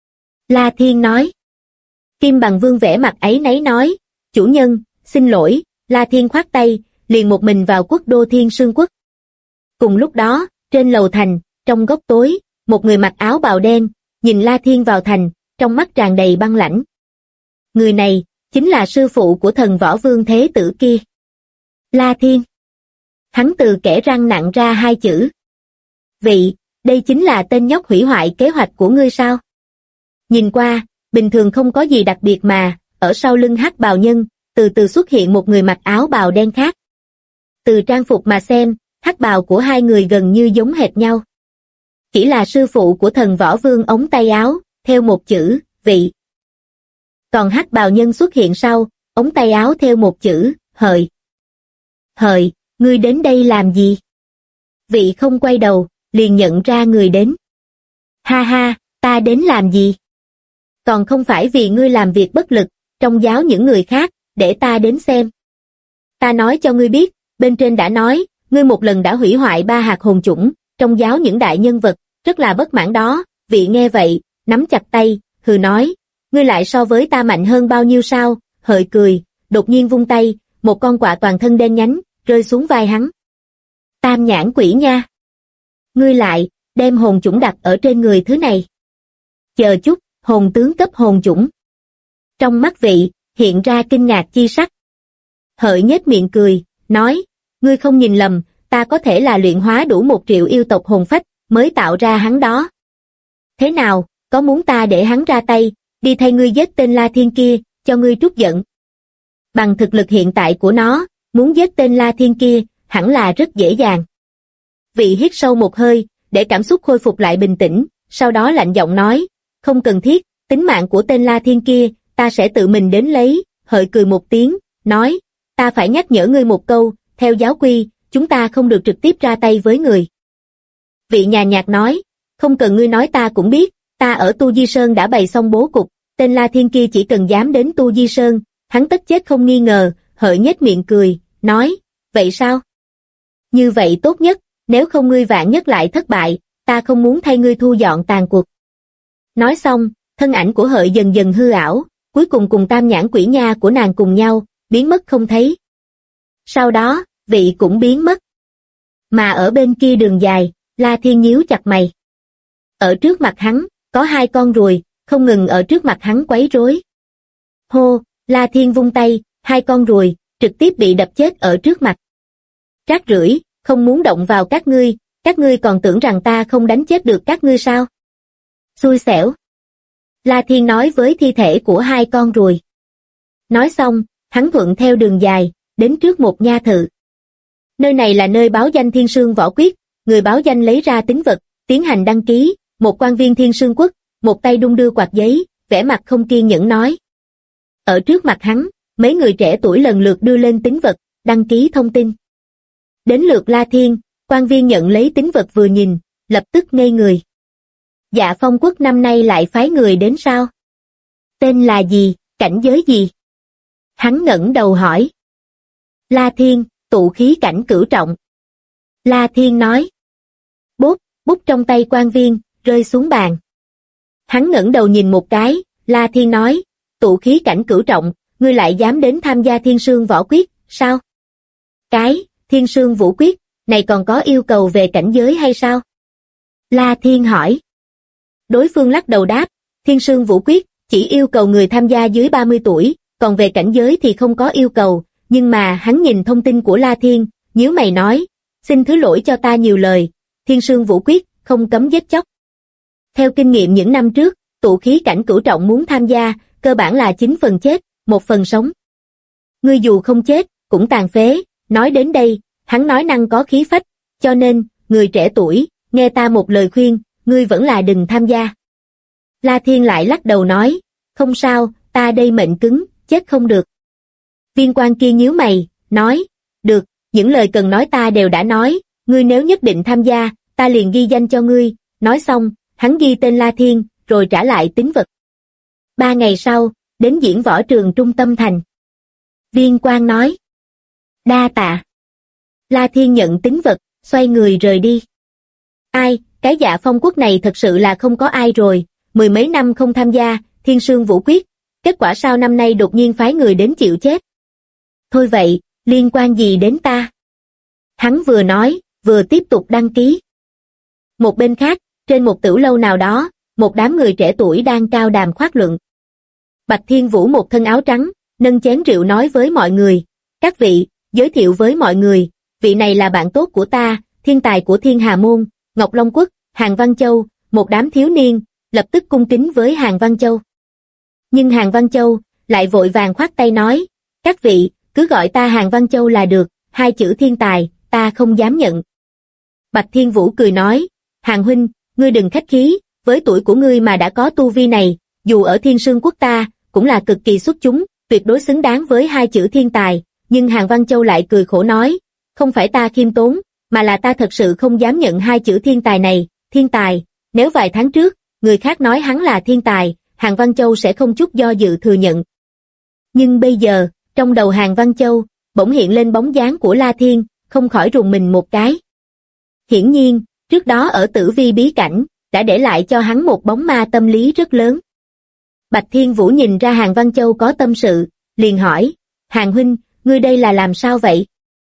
La Thiên nói. Kim Bằng Vương vẽ mặt áy náy nói, chủ nhân, xin lỗi, La Thiên khoát tay, liền một mình vào quốc đô Thiên Sương Quốc. Cùng lúc đó, trên lầu thành, trong góc tối, một người mặc áo bào đen, nhìn La Thiên vào thành, trong mắt tràn đầy băng lãnh. Người này, chính là sư phụ của thần võ vương thế tử kia. La Thiên. Hắn từ kẽ răng nặng ra hai chữ. Vị, đây chính là tên nhóc hủy hoại kế hoạch của ngươi sao? Nhìn qua, bình thường không có gì đặc biệt mà, ở sau lưng hắc bào nhân, từ từ xuất hiện một người mặc áo bào đen khác. Từ trang phục mà xem, hắc bào của hai người gần như giống hệt nhau. Chỉ là sư phụ của thần võ vương ống tay áo, theo một chữ, vị. Còn hắc bào nhân xuất hiện sau, ống tay áo theo một chữ, hời. Hời, ngươi đến đây làm gì? Vị không quay đầu, liền nhận ra người đến. Ha ha, ta đến làm gì? Còn không phải vì ngươi làm việc bất lực, trong giáo những người khác, để ta đến xem. Ta nói cho ngươi biết, bên trên đã nói, ngươi một lần đã hủy hoại 3 hạt hồn chủng, trong giáo những đại nhân vật, rất là bất mãn đó. Vị nghe vậy, nắm chặt tay, hừ nói, ngươi lại so với ta mạnh hơn bao nhiêu sao? Hợi cười, đột nhiên vung tay, một con quạ toàn thân đen nhánh, rơi xuống vai hắn. Tam nhãn quỷ nha! Ngươi lại, đem hồn chủng đặt ở trên người thứ này. Chờ chút, hồn tướng cấp hồn chủng. Trong mắt vị, hiện ra kinh ngạc chi sắc. Hợi nhếch miệng cười, nói, ngươi không nhìn lầm, ta có thể là luyện hóa đủ 1 triệu yêu tộc hồn phách, mới tạo ra hắn đó. Thế nào, có muốn ta để hắn ra tay, đi thay ngươi giết tên La Thiên kia, cho ngươi trút giận? Bằng thực lực hiện tại của nó, muốn giết tên La Thiên kia, hẳn là rất dễ dàng. Vị hít sâu một hơi, để cảm xúc khôi phục lại bình tĩnh, sau đó lạnh giọng nói, không cần thiết, tính mạng của tên La Thiên kia, ta sẽ tự mình đến lấy. Hợi cười một tiếng, nói, ta phải nhắc nhở ngươi một câu, theo giáo quy, chúng ta không được trực tiếp ra tay với người. Vị nhàn nhạt nói, không cần ngươi nói ta cũng biết, ta ở Tu Di Sơn đã bày xong bố cục, tên La Thiên kia chỉ cần dám đến Tu Di Sơn, hắn tất chết không nghi ngờ. Hợi nhếch miệng cười, nói, vậy sao? Như vậy tốt nhất, nếu không ngươi vạn nhất lại thất bại, ta không muốn thay ngươi thu dọn tàn cuộc. Nói xong, thân ảnh của Hợi dần dần hư ảo, cuối cùng cùng tam nhãn quỷ nha của nàng cùng nhau, biến mất không thấy. Sau đó, vị cũng biến mất. Mà ở bên kia đường dài, La Thiên nhíu chặt mày. Ở trước mặt hắn, có 2 con ruồi, không ngừng ở trước mặt hắn quấy rối. Hô, La Thiên vung tay, 2 con ruồi, trực tiếp bị đập chết ở trước mặt. Rác rưởi, không muốn động vào các ngươi còn tưởng rằng ta không đánh chết được các ngươi sao? Xui xẻo. La Thiên nói với thi thể của 2 con ruồi. Nói xong, hắn thuận theo đường dài, đến trước một nha thự. Nơi này là nơi báo danh Thiên Sương Võ Quyết, người báo danh lấy ra tín vật, tiến hành đăng ký. Một quan viên Thiên Sương Quốc, một tay đung đưa quạt giấy, vẻ mặt không kiên nhẫn nói. Ở trước mặt hắn, mấy người trẻ tuổi lần lượt đưa lên tín vật, đăng ký thông tin. Đến lượt La Thiên, quan viên nhận lấy tín vật vừa nhìn, lập tức ngây người. Dạ Phong Quốc năm nay lại phái người đến sao? Tên là gì, cảnh giới gì? Hắn ngẩng đầu hỏi. La Thiên, tụ khí cảnh cửu trọng. La Thiên nói. Bút trong tay quan viên, rơi xuống bàn. Hắn ngẩng đầu nhìn một cái, La Thiên nói, tụ khí cảnh cửu trọng, ngươi lại dám đến tham gia Thiên Sương Võ Quyết, sao? Cái, Thiên Sương Vũ Quyết, này còn có yêu cầu về cảnh giới hay sao? La Thiên hỏi. Đối phương lắc đầu đáp, Thiên Sương Vũ Quyết, chỉ yêu cầu người tham gia dưới 30 tuổi, còn về cảnh giới thì không có yêu cầu, nhưng mà hắn nhìn thông tin của La Thiên, nhíu mày nói, xin thứ lỗi cho ta nhiều lời, Thiên Sương Vũ Quyết, không cấm giết chóc. Theo kinh nghiệm những năm trước, tụ khí cảnh cửu trọng muốn tham gia, cơ bản là 9 phần chết, 1 phần sống. Ngươi dù không chết, cũng tàn phế. Nói đến đây, hắn nói năng có khí phách, cho nên, người trẻ tuổi, nghe ta một lời khuyên, ngươi vẫn là đừng tham gia. La Thiên lại lắc đầu nói, không sao, ta đây mệnh cứng, chết không được. Viên quan kia nhíu mày, nói, được, những lời cần nói ta đều đã nói, ngươi nếu nhất định tham gia, ta liền ghi danh cho ngươi. Nói xong, hắn ghi tên La Thiên, rồi trả lại tín vật. 3 ngày sau, đến diễn võ trường trung tâm thành. Viên quan nói, đa tạ. La Thiên nhận tín vật, xoay người rời đi. Ai, cái Dạ Phong Quốc này thật sự là không có ai rồi, 10 mấy năm không tham gia Thiên Sương Vũ Quyết, kết quả sao năm nay đột nhiên phái người đến chịu chết. Thôi vậy, liên quan gì đến ta? Hắn vừa nói, vừa tiếp tục đăng ký. Một bên khác, trên một tửu lâu nào đó, một đám người trẻ tuổi đang cao đàm khoác luận. Bạch Thiên Vũ một thân áo trắng, nâng chén rượu nói với mọi người, các vị, giới thiệu với mọi người, vị này là bạn tốt của ta, thiên tài của Thiên Hà Môn, Ngọc Long Quốc, Hàn Văn Châu. Một đám thiếu niên, lập tức cung kính với Hàn Văn Châu. Nhưng Hàn Văn Châu, lại vội vàng khoát tay nói, các vị, cứ gọi ta Hàn Văn Châu là được, 2 chữ thiên tài, ta không dám nhận. Bạch Thiên Vũ cười nói, Hàn huynh, ngươi đừng khách khí, với tuổi của ngươi mà đã có tu vi này, dù ở Thiên Sương Quốc ta, cũng là cực kỳ xuất chúng, tuyệt đối xứng đáng với 2 chữ thiên tài. Nhưng Hàn Văn Châu lại cười khổ nói, không phải ta khiêm tốn, mà là ta thật sự không dám nhận hai chữ thiên tài này. Thiên tài, nếu vài tháng trước, người khác nói hắn là thiên tài, Hàn Văn Châu sẽ không chút do dự thừa nhận. Nhưng bây giờ, trong đầu Hàn Văn Châu, bỗng hiện lên bóng dáng của La Thiên, không khỏi rùng mình một cái. Hiển nhiên, trước đó ở Tử Vi bí cảnh, đã để lại cho hắn một bóng ma tâm lý rất lớn. Bạch Thiên Vũ nhìn ra Hàn Văn Châu có tâm sự, liền hỏi, Hàn huynh, ngươi đây là làm sao vậy?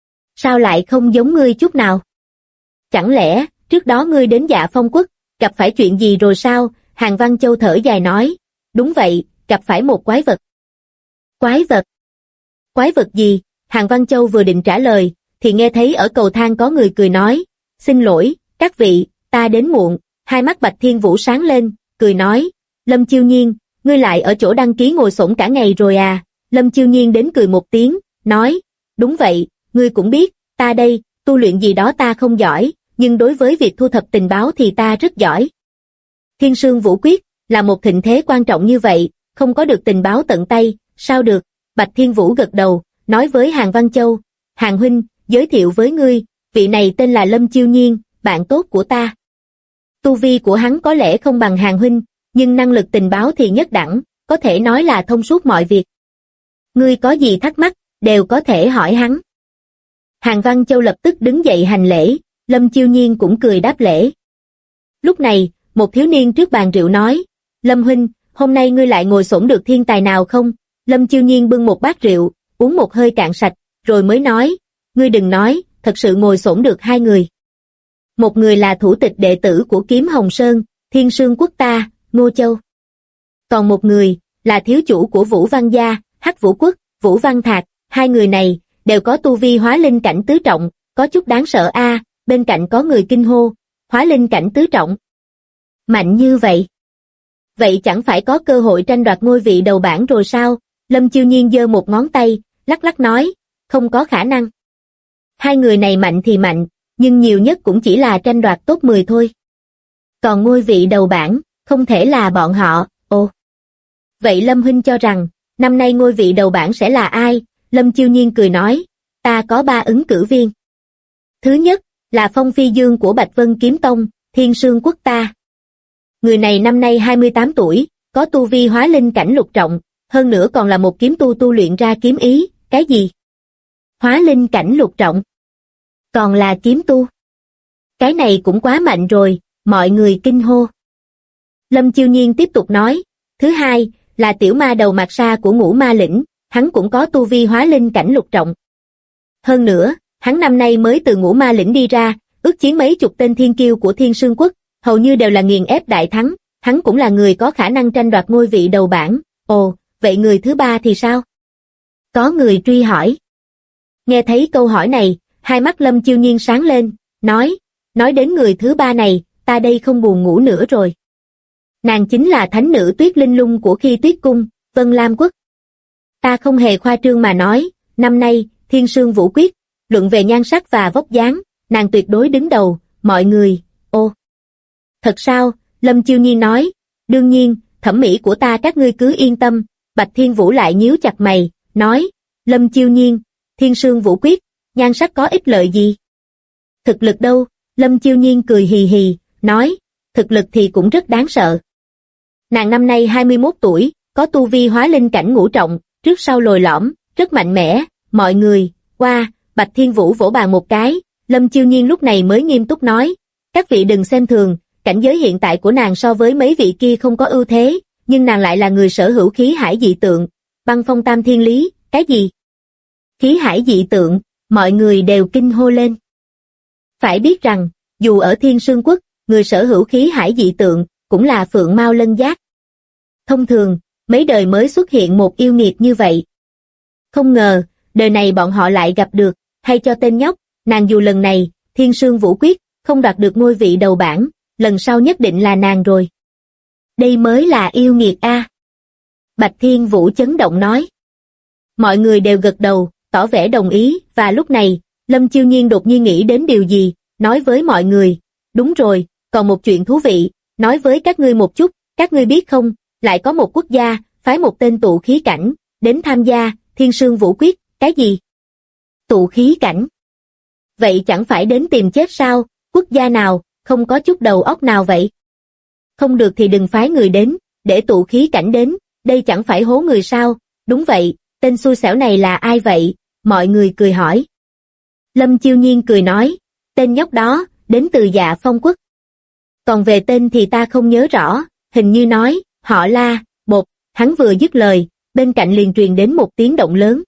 Sao lại không giống ngươi chút nào? Chẳng lẽ, trước đó ngươi đến Dạ Phong Quốc, gặp phải chuyện gì rồi sao? Hàn Văn Châu thở dài nói, đúng vậy, gặp phải một quái vật. Quái vật? Quái vật gì? Hàn Văn Châu vừa định trả lời, thì nghe thấy ở cầu thang có người cười nói, xin lỗi, các vị, ta đến muộn. Hai mắt Bạch Thiên Vũ sáng lên, cười nói, Lâm Chiêu Nhiên, ngươi lại ở chỗ đăng ký ngồi xổm cả ngày rồi à? Lâm Chiêu Nhiên đến cười một tiếng, nói, đúng vậy, ngươi cũng biết, ta đây, tu luyện gì đó ta không giỏi, nhưng đối với việc thu thập tình báo thì ta rất giỏi. Thiên Sương Vũ Quyết, là một thịnh thế quan trọng như vậy, không có được tình báo tận tay, sao được? Bạch Thiên Vũ gật đầu, nói với Hàn Văn Châu, Hàn huynh, giới thiệu với ngươi, vị này tên là Lâm Chiêu Nhiên, bạn tốt của ta. Tu vi của hắn có lẽ không bằng Hàn huynh, nhưng năng lực tình báo thì nhất đẳng, có thể nói là thông suốt mọi việc. Ngươi có gì thắc mắc, đều có thể hỏi hắn. Hàn Văn Châu lập tức đứng dậy hành lễ, Lâm Chiêu Nhiên cũng cười đáp lễ. Lúc này, một thiếu niên trước bàn rượu nói, Lâm huynh, hôm nay ngươi lại ngồi xổm được thiên tài nào không? Lâm Chiêu Nhiên bưng một bát rượu, uống một hơi cạn sạch, rồi mới nói, ngươi đừng nói, thật sự ngồi xổm được hai người. Một người là thủ tịch đệ tử của Kiếm Hồng Sơn, Thiên Sương Quốc ta, Ngô Châu. Còn một người, là thiếu chủ của Vũ Văn Gia, Hắc Vũ Quốc, Vũ Văn Thạc, hai người này, đều có tu vi hóa linh cảnh tứ trọng, có chút đáng sợ a. Bên cạnh có người kinh hô, hóa linh cảnh tứ trọng. Mạnh như vậy. Vậy chẳng phải có cơ hội tranh đoạt ngôi vị đầu bảng rồi sao? Lâm Chiêu Nhiên giơ một ngón tay, lắc lắc nói, không có khả năng. Hai người này mạnh thì mạnh, nhưng nhiều nhất cũng chỉ là tranh đoạt top 10 thôi. Còn ngôi vị đầu bảng, không thể là bọn họ, ồ. Vậy Lâm huynh cho rằng, năm nay ngôi vị đầu bảng sẽ là ai? Lâm Chiêu Nhiên cười nói, ta có 3 ứng cử viên. Thứ nhất, là Phong Phi Dương của Bạch Vân Kiếm Tông, Thiên Sương Quốc ta. Người này năm nay 28 tuổi, có tu vi hóa linh cảnh lục trọng, hơn nữa còn là một kiếm tu tu luyện ra kiếm ý, cái gì? Hóa linh cảnh lục trọng. Còn là kiếm tu. Cái này cũng quá mạnh rồi, mọi người kinh hô. Lâm Chiêu Nhiên tiếp tục nói, thứ hai, là tiểu ma đầu Mạc Sa của Ngũ Ma Lĩnh, hắn cũng có tu vi hóa linh cảnh lục trọng. Hơn nữa, hắn năm nay mới từ Ngũ Ma Lĩnh đi ra, ước chiến mấy chục tên thiên kiêu của Thiên Sương Quốc, hầu như đều là nghiền ép đại thắng, hắn cũng là người có khả năng tranh đoạt ngôi vị đầu bảng. Ồ, vậy người thứ ba thì sao? Có người truy hỏi. Nghe thấy câu hỏi này, hai mắt Lâm Chiêu Nhiên sáng lên, nói đến người thứ ba này, ta đây không buồn ngủ nữa rồi. Nàng chính là thánh nữ Tuyết Linh Lung của Khi Tuyết Cung, Vân Lam Quốc. Ta không hề khoa trương mà nói, năm nay, Thiên Sương Vũ Quyết, luận về nhan sắc và vóc dáng, nàng tuyệt đối đứng đầu, mọi người, ô. Thật sao? Lâm Chiêu Nhiên nói, đương nhiên, thẩm mỹ của ta các ngươi cứ yên tâm. Bạch Thiên Vũ lại nhíu chặt mày, nói, Lâm Chiêu Nhiên, Thiên Sương Vũ Quyết, nhan sắc có ích lợi gì? Thực lực đâu? Lâm Chiêu Nhiên cười hì hì, nói, thực lực thì cũng rất đáng sợ. Nàng năm nay 21 tuổi, có tu vi hóa linh cảnh ngũ trọng, trước sau lồi lõm, rất mạnh mẽ, mọi người, qua, Bạch Thiên Vũ vỗ bàn một cái, Lâm Chiêu Nhiên lúc này mới nghiêm túc nói, các vị đừng xem thường, cảnh giới hiện tại của nàng so với mấy vị kia không có ưu thế, nhưng nàng lại là người sở hữu khí hải dị tượng, băng phong tam thiên lý, cái gì? Khí hải dị tượng, mọi người đều kinh hô lên. Phải biết rằng, dù ở Thiên Sương Quốc, người sở hữu khí hải dị tượng, cũng là Phượng Mao Lân Giác. Thông thường, mấy đời mới xuất hiện một yêu nghiệt như vậy. Không ngờ, đời này bọn họ lại gặp được, hay cho tên nhóc, nàng dù lần này, Thiên Sương Vũ Quyết, không đoạt được ngôi vị đầu bảng, lần sau nhất định là nàng rồi. Đây mới là yêu nghiệt a. Bạch Thiên Vũ chấn động nói. Mọi người đều gật đầu, tỏ vẻ đồng ý, và lúc này, Lâm Chiêu Nhiên đột nhiên nghĩ đến điều gì, nói với mọi người, đúng rồi, còn một chuyện thú vị, nói với các ngươi một chút, các ngươi biết không, lại có một quốc gia, phái một tên tụ khí cảnh, đến tham gia, Thiên Sương Vũ Quyết, cái gì? Tụ khí cảnh. Vậy chẳng phải đến tìm chết sao, quốc gia nào, không có chút đầu óc nào vậy? Không được thì đừng phái người đến, để tụ khí cảnh đến, đây chẳng phải hố người sao? Đúng vậy, tên xui xẻo này là ai vậy? Mọi người cười hỏi. Lâm Chiêu Nhiên cười nói, tên nhóc đó, đến từ Dạ Phong quốc. Còn về tên thì ta không nhớ rõ, hình như nói, họ La, bột, hắn vừa dứt lời, bên cạnh liền truyền đến một tiếng động lớn.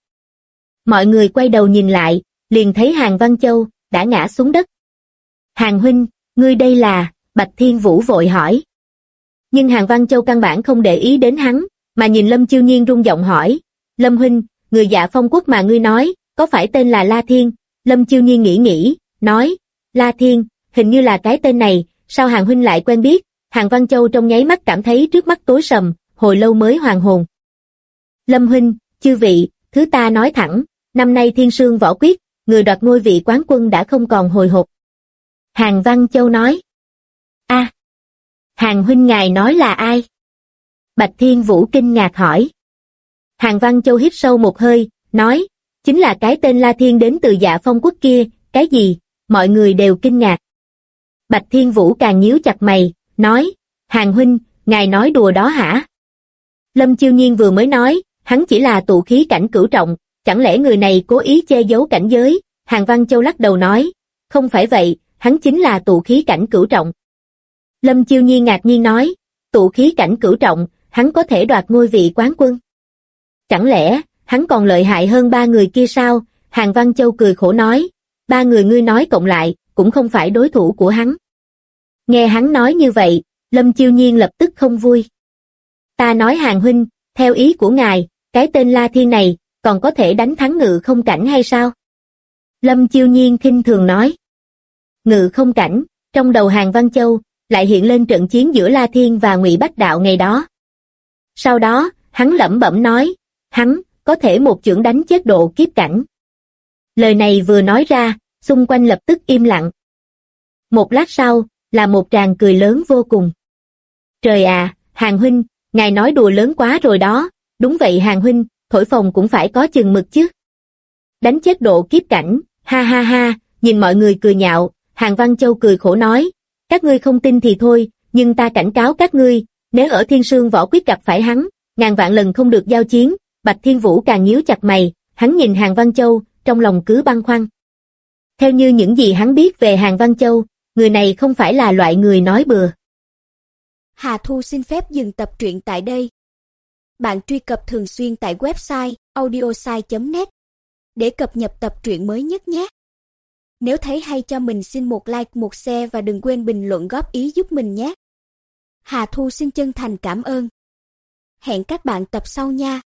Mọi người quay đầu nhìn lại, liền thấy Hàn Văn Châu, đã ngã xuống đất. Hàn huynh, ngươi đây là, Bạch Thiên Vũ vội hỏi. Nhưng Hàn Văn Châu căn bản không để ý đến hắn, mà nhìn Lâm Chiêu Nhiên rung giọng hỏi, Lâm huynh, người Dạ Phong quốc mà ngươi nói, có phải tên là La Thiên? Lâm Chiêu Nhiên nghĩ, nói, La Thiên, hình như là cái tên này, sao Hàn huynh lại quen biết? Hàn Văn Châu trong nháy mắt cảm thấy trước mắt tối sầm, hồi lâu mới hoàn hồn. Lâm huynh, chư vị, thứ ta nói thẳng, năm nay Thiên Sương Võ Quyết, người đoạt ngôi vị quán quân đã không còn hồi hộp. Hàn Văn Châu nói. A, Hàn huynh ngài nói là ai? Bạch Thiên Vũ kinh ngạc hỏi. Hàn Văn Châu hít sâu một hơi, nói, chính là cái tên La Thiên đến từ Dạ Phong quốc kia, cái gì? Mọi người đều kinh ngạc. Bạch Thiên Vũ càng nhíu chặt mày, nói, Hàn huynh, ngài nói đùa đó hả? Lâm Chiêu Nhiên vừa mới nói, hắn chỉ là tụ khí cảnh cửu trọng, chẳng lẽ người này cố ý che giấu cảnh giới? Hàn Văn Châu lắc đầu nói, không phải vậy, hắn chính là tụ khí cảnh cửu trọng. Lâm Chiêu Nhiên ngạc nhiên nói, tụ khí cảnh cửu trọng, hắn có thể đoạt ngôi vị quán quân. Chẳng lẽ, hắn còn lợi hại hơn ba người kia sao? Hàn Văn Châu cười khổ nói, ba người ngươi nói cộng lại, cũng không phải đối thủ của hắn. Nghe hắn nói như vậy, Lâm Chiêu Nhiên lập tức không vui. Ta nói Hàn huynh, theo ý của ngài, cái tên La Thiên này, còn có thể đánh thắng Ngự Không Cảnh hay sao? Lâm Chiêu Nhiên khinh thường nói. Ngự Không Cảnh, trong đầu Hàn Văn Châu, lại hiện lên trận chiến giữa La Thiên và Ngụy Bách Đạo ngày đó. Sau đó, hắn lẩm bẩm nói, hắn, có thể một chưởng đánh chết độ kiếp cảnh. Lời này vừa nói ra, xung quanh lập tức im lặng. Một lát sau, là một tràng cười lớn vô cùng. Trời à, Hàn huynh, ngài nói đùa lớn quá rồi đó, đúng vậy Hàn huynh, thổi phồng cũng phải có chừng mực chứ. Đánh chết độ kiếp cảnh, ha ha ha, nhìn mọi người cười nhạo, Hàn Văn Châu cười khổ nói, các ngươi không tin thì thôi, nhưng ta cảnh cáo các ngươi, nếu ở Thiên Sương Võ Quyết gặp phải hắn, ngàn vạn lần không được giao chiến. Bạch Thiên Vũ càng nhíu chặt mày, hắn nhìn Hàn Văn Châu, trong lòng cứ băn khoăn. Theo như những gì hắn biết về Hàn Văn Châu, người này không phải là loại người nói bừa. Hà Thu xin phép dừng tập truyện tại đây. Bạn truy cập thường xuyên tại website audiosai.net để cập nhật tập truyện mới nhất nhé. Nếu thấy hay cho mình xin một like, một share và đừng quên bình luận góp ý giúp mình nhé. Hà Thu xin chân thành cảm ơn. Hẹn các bạn tập sau nha.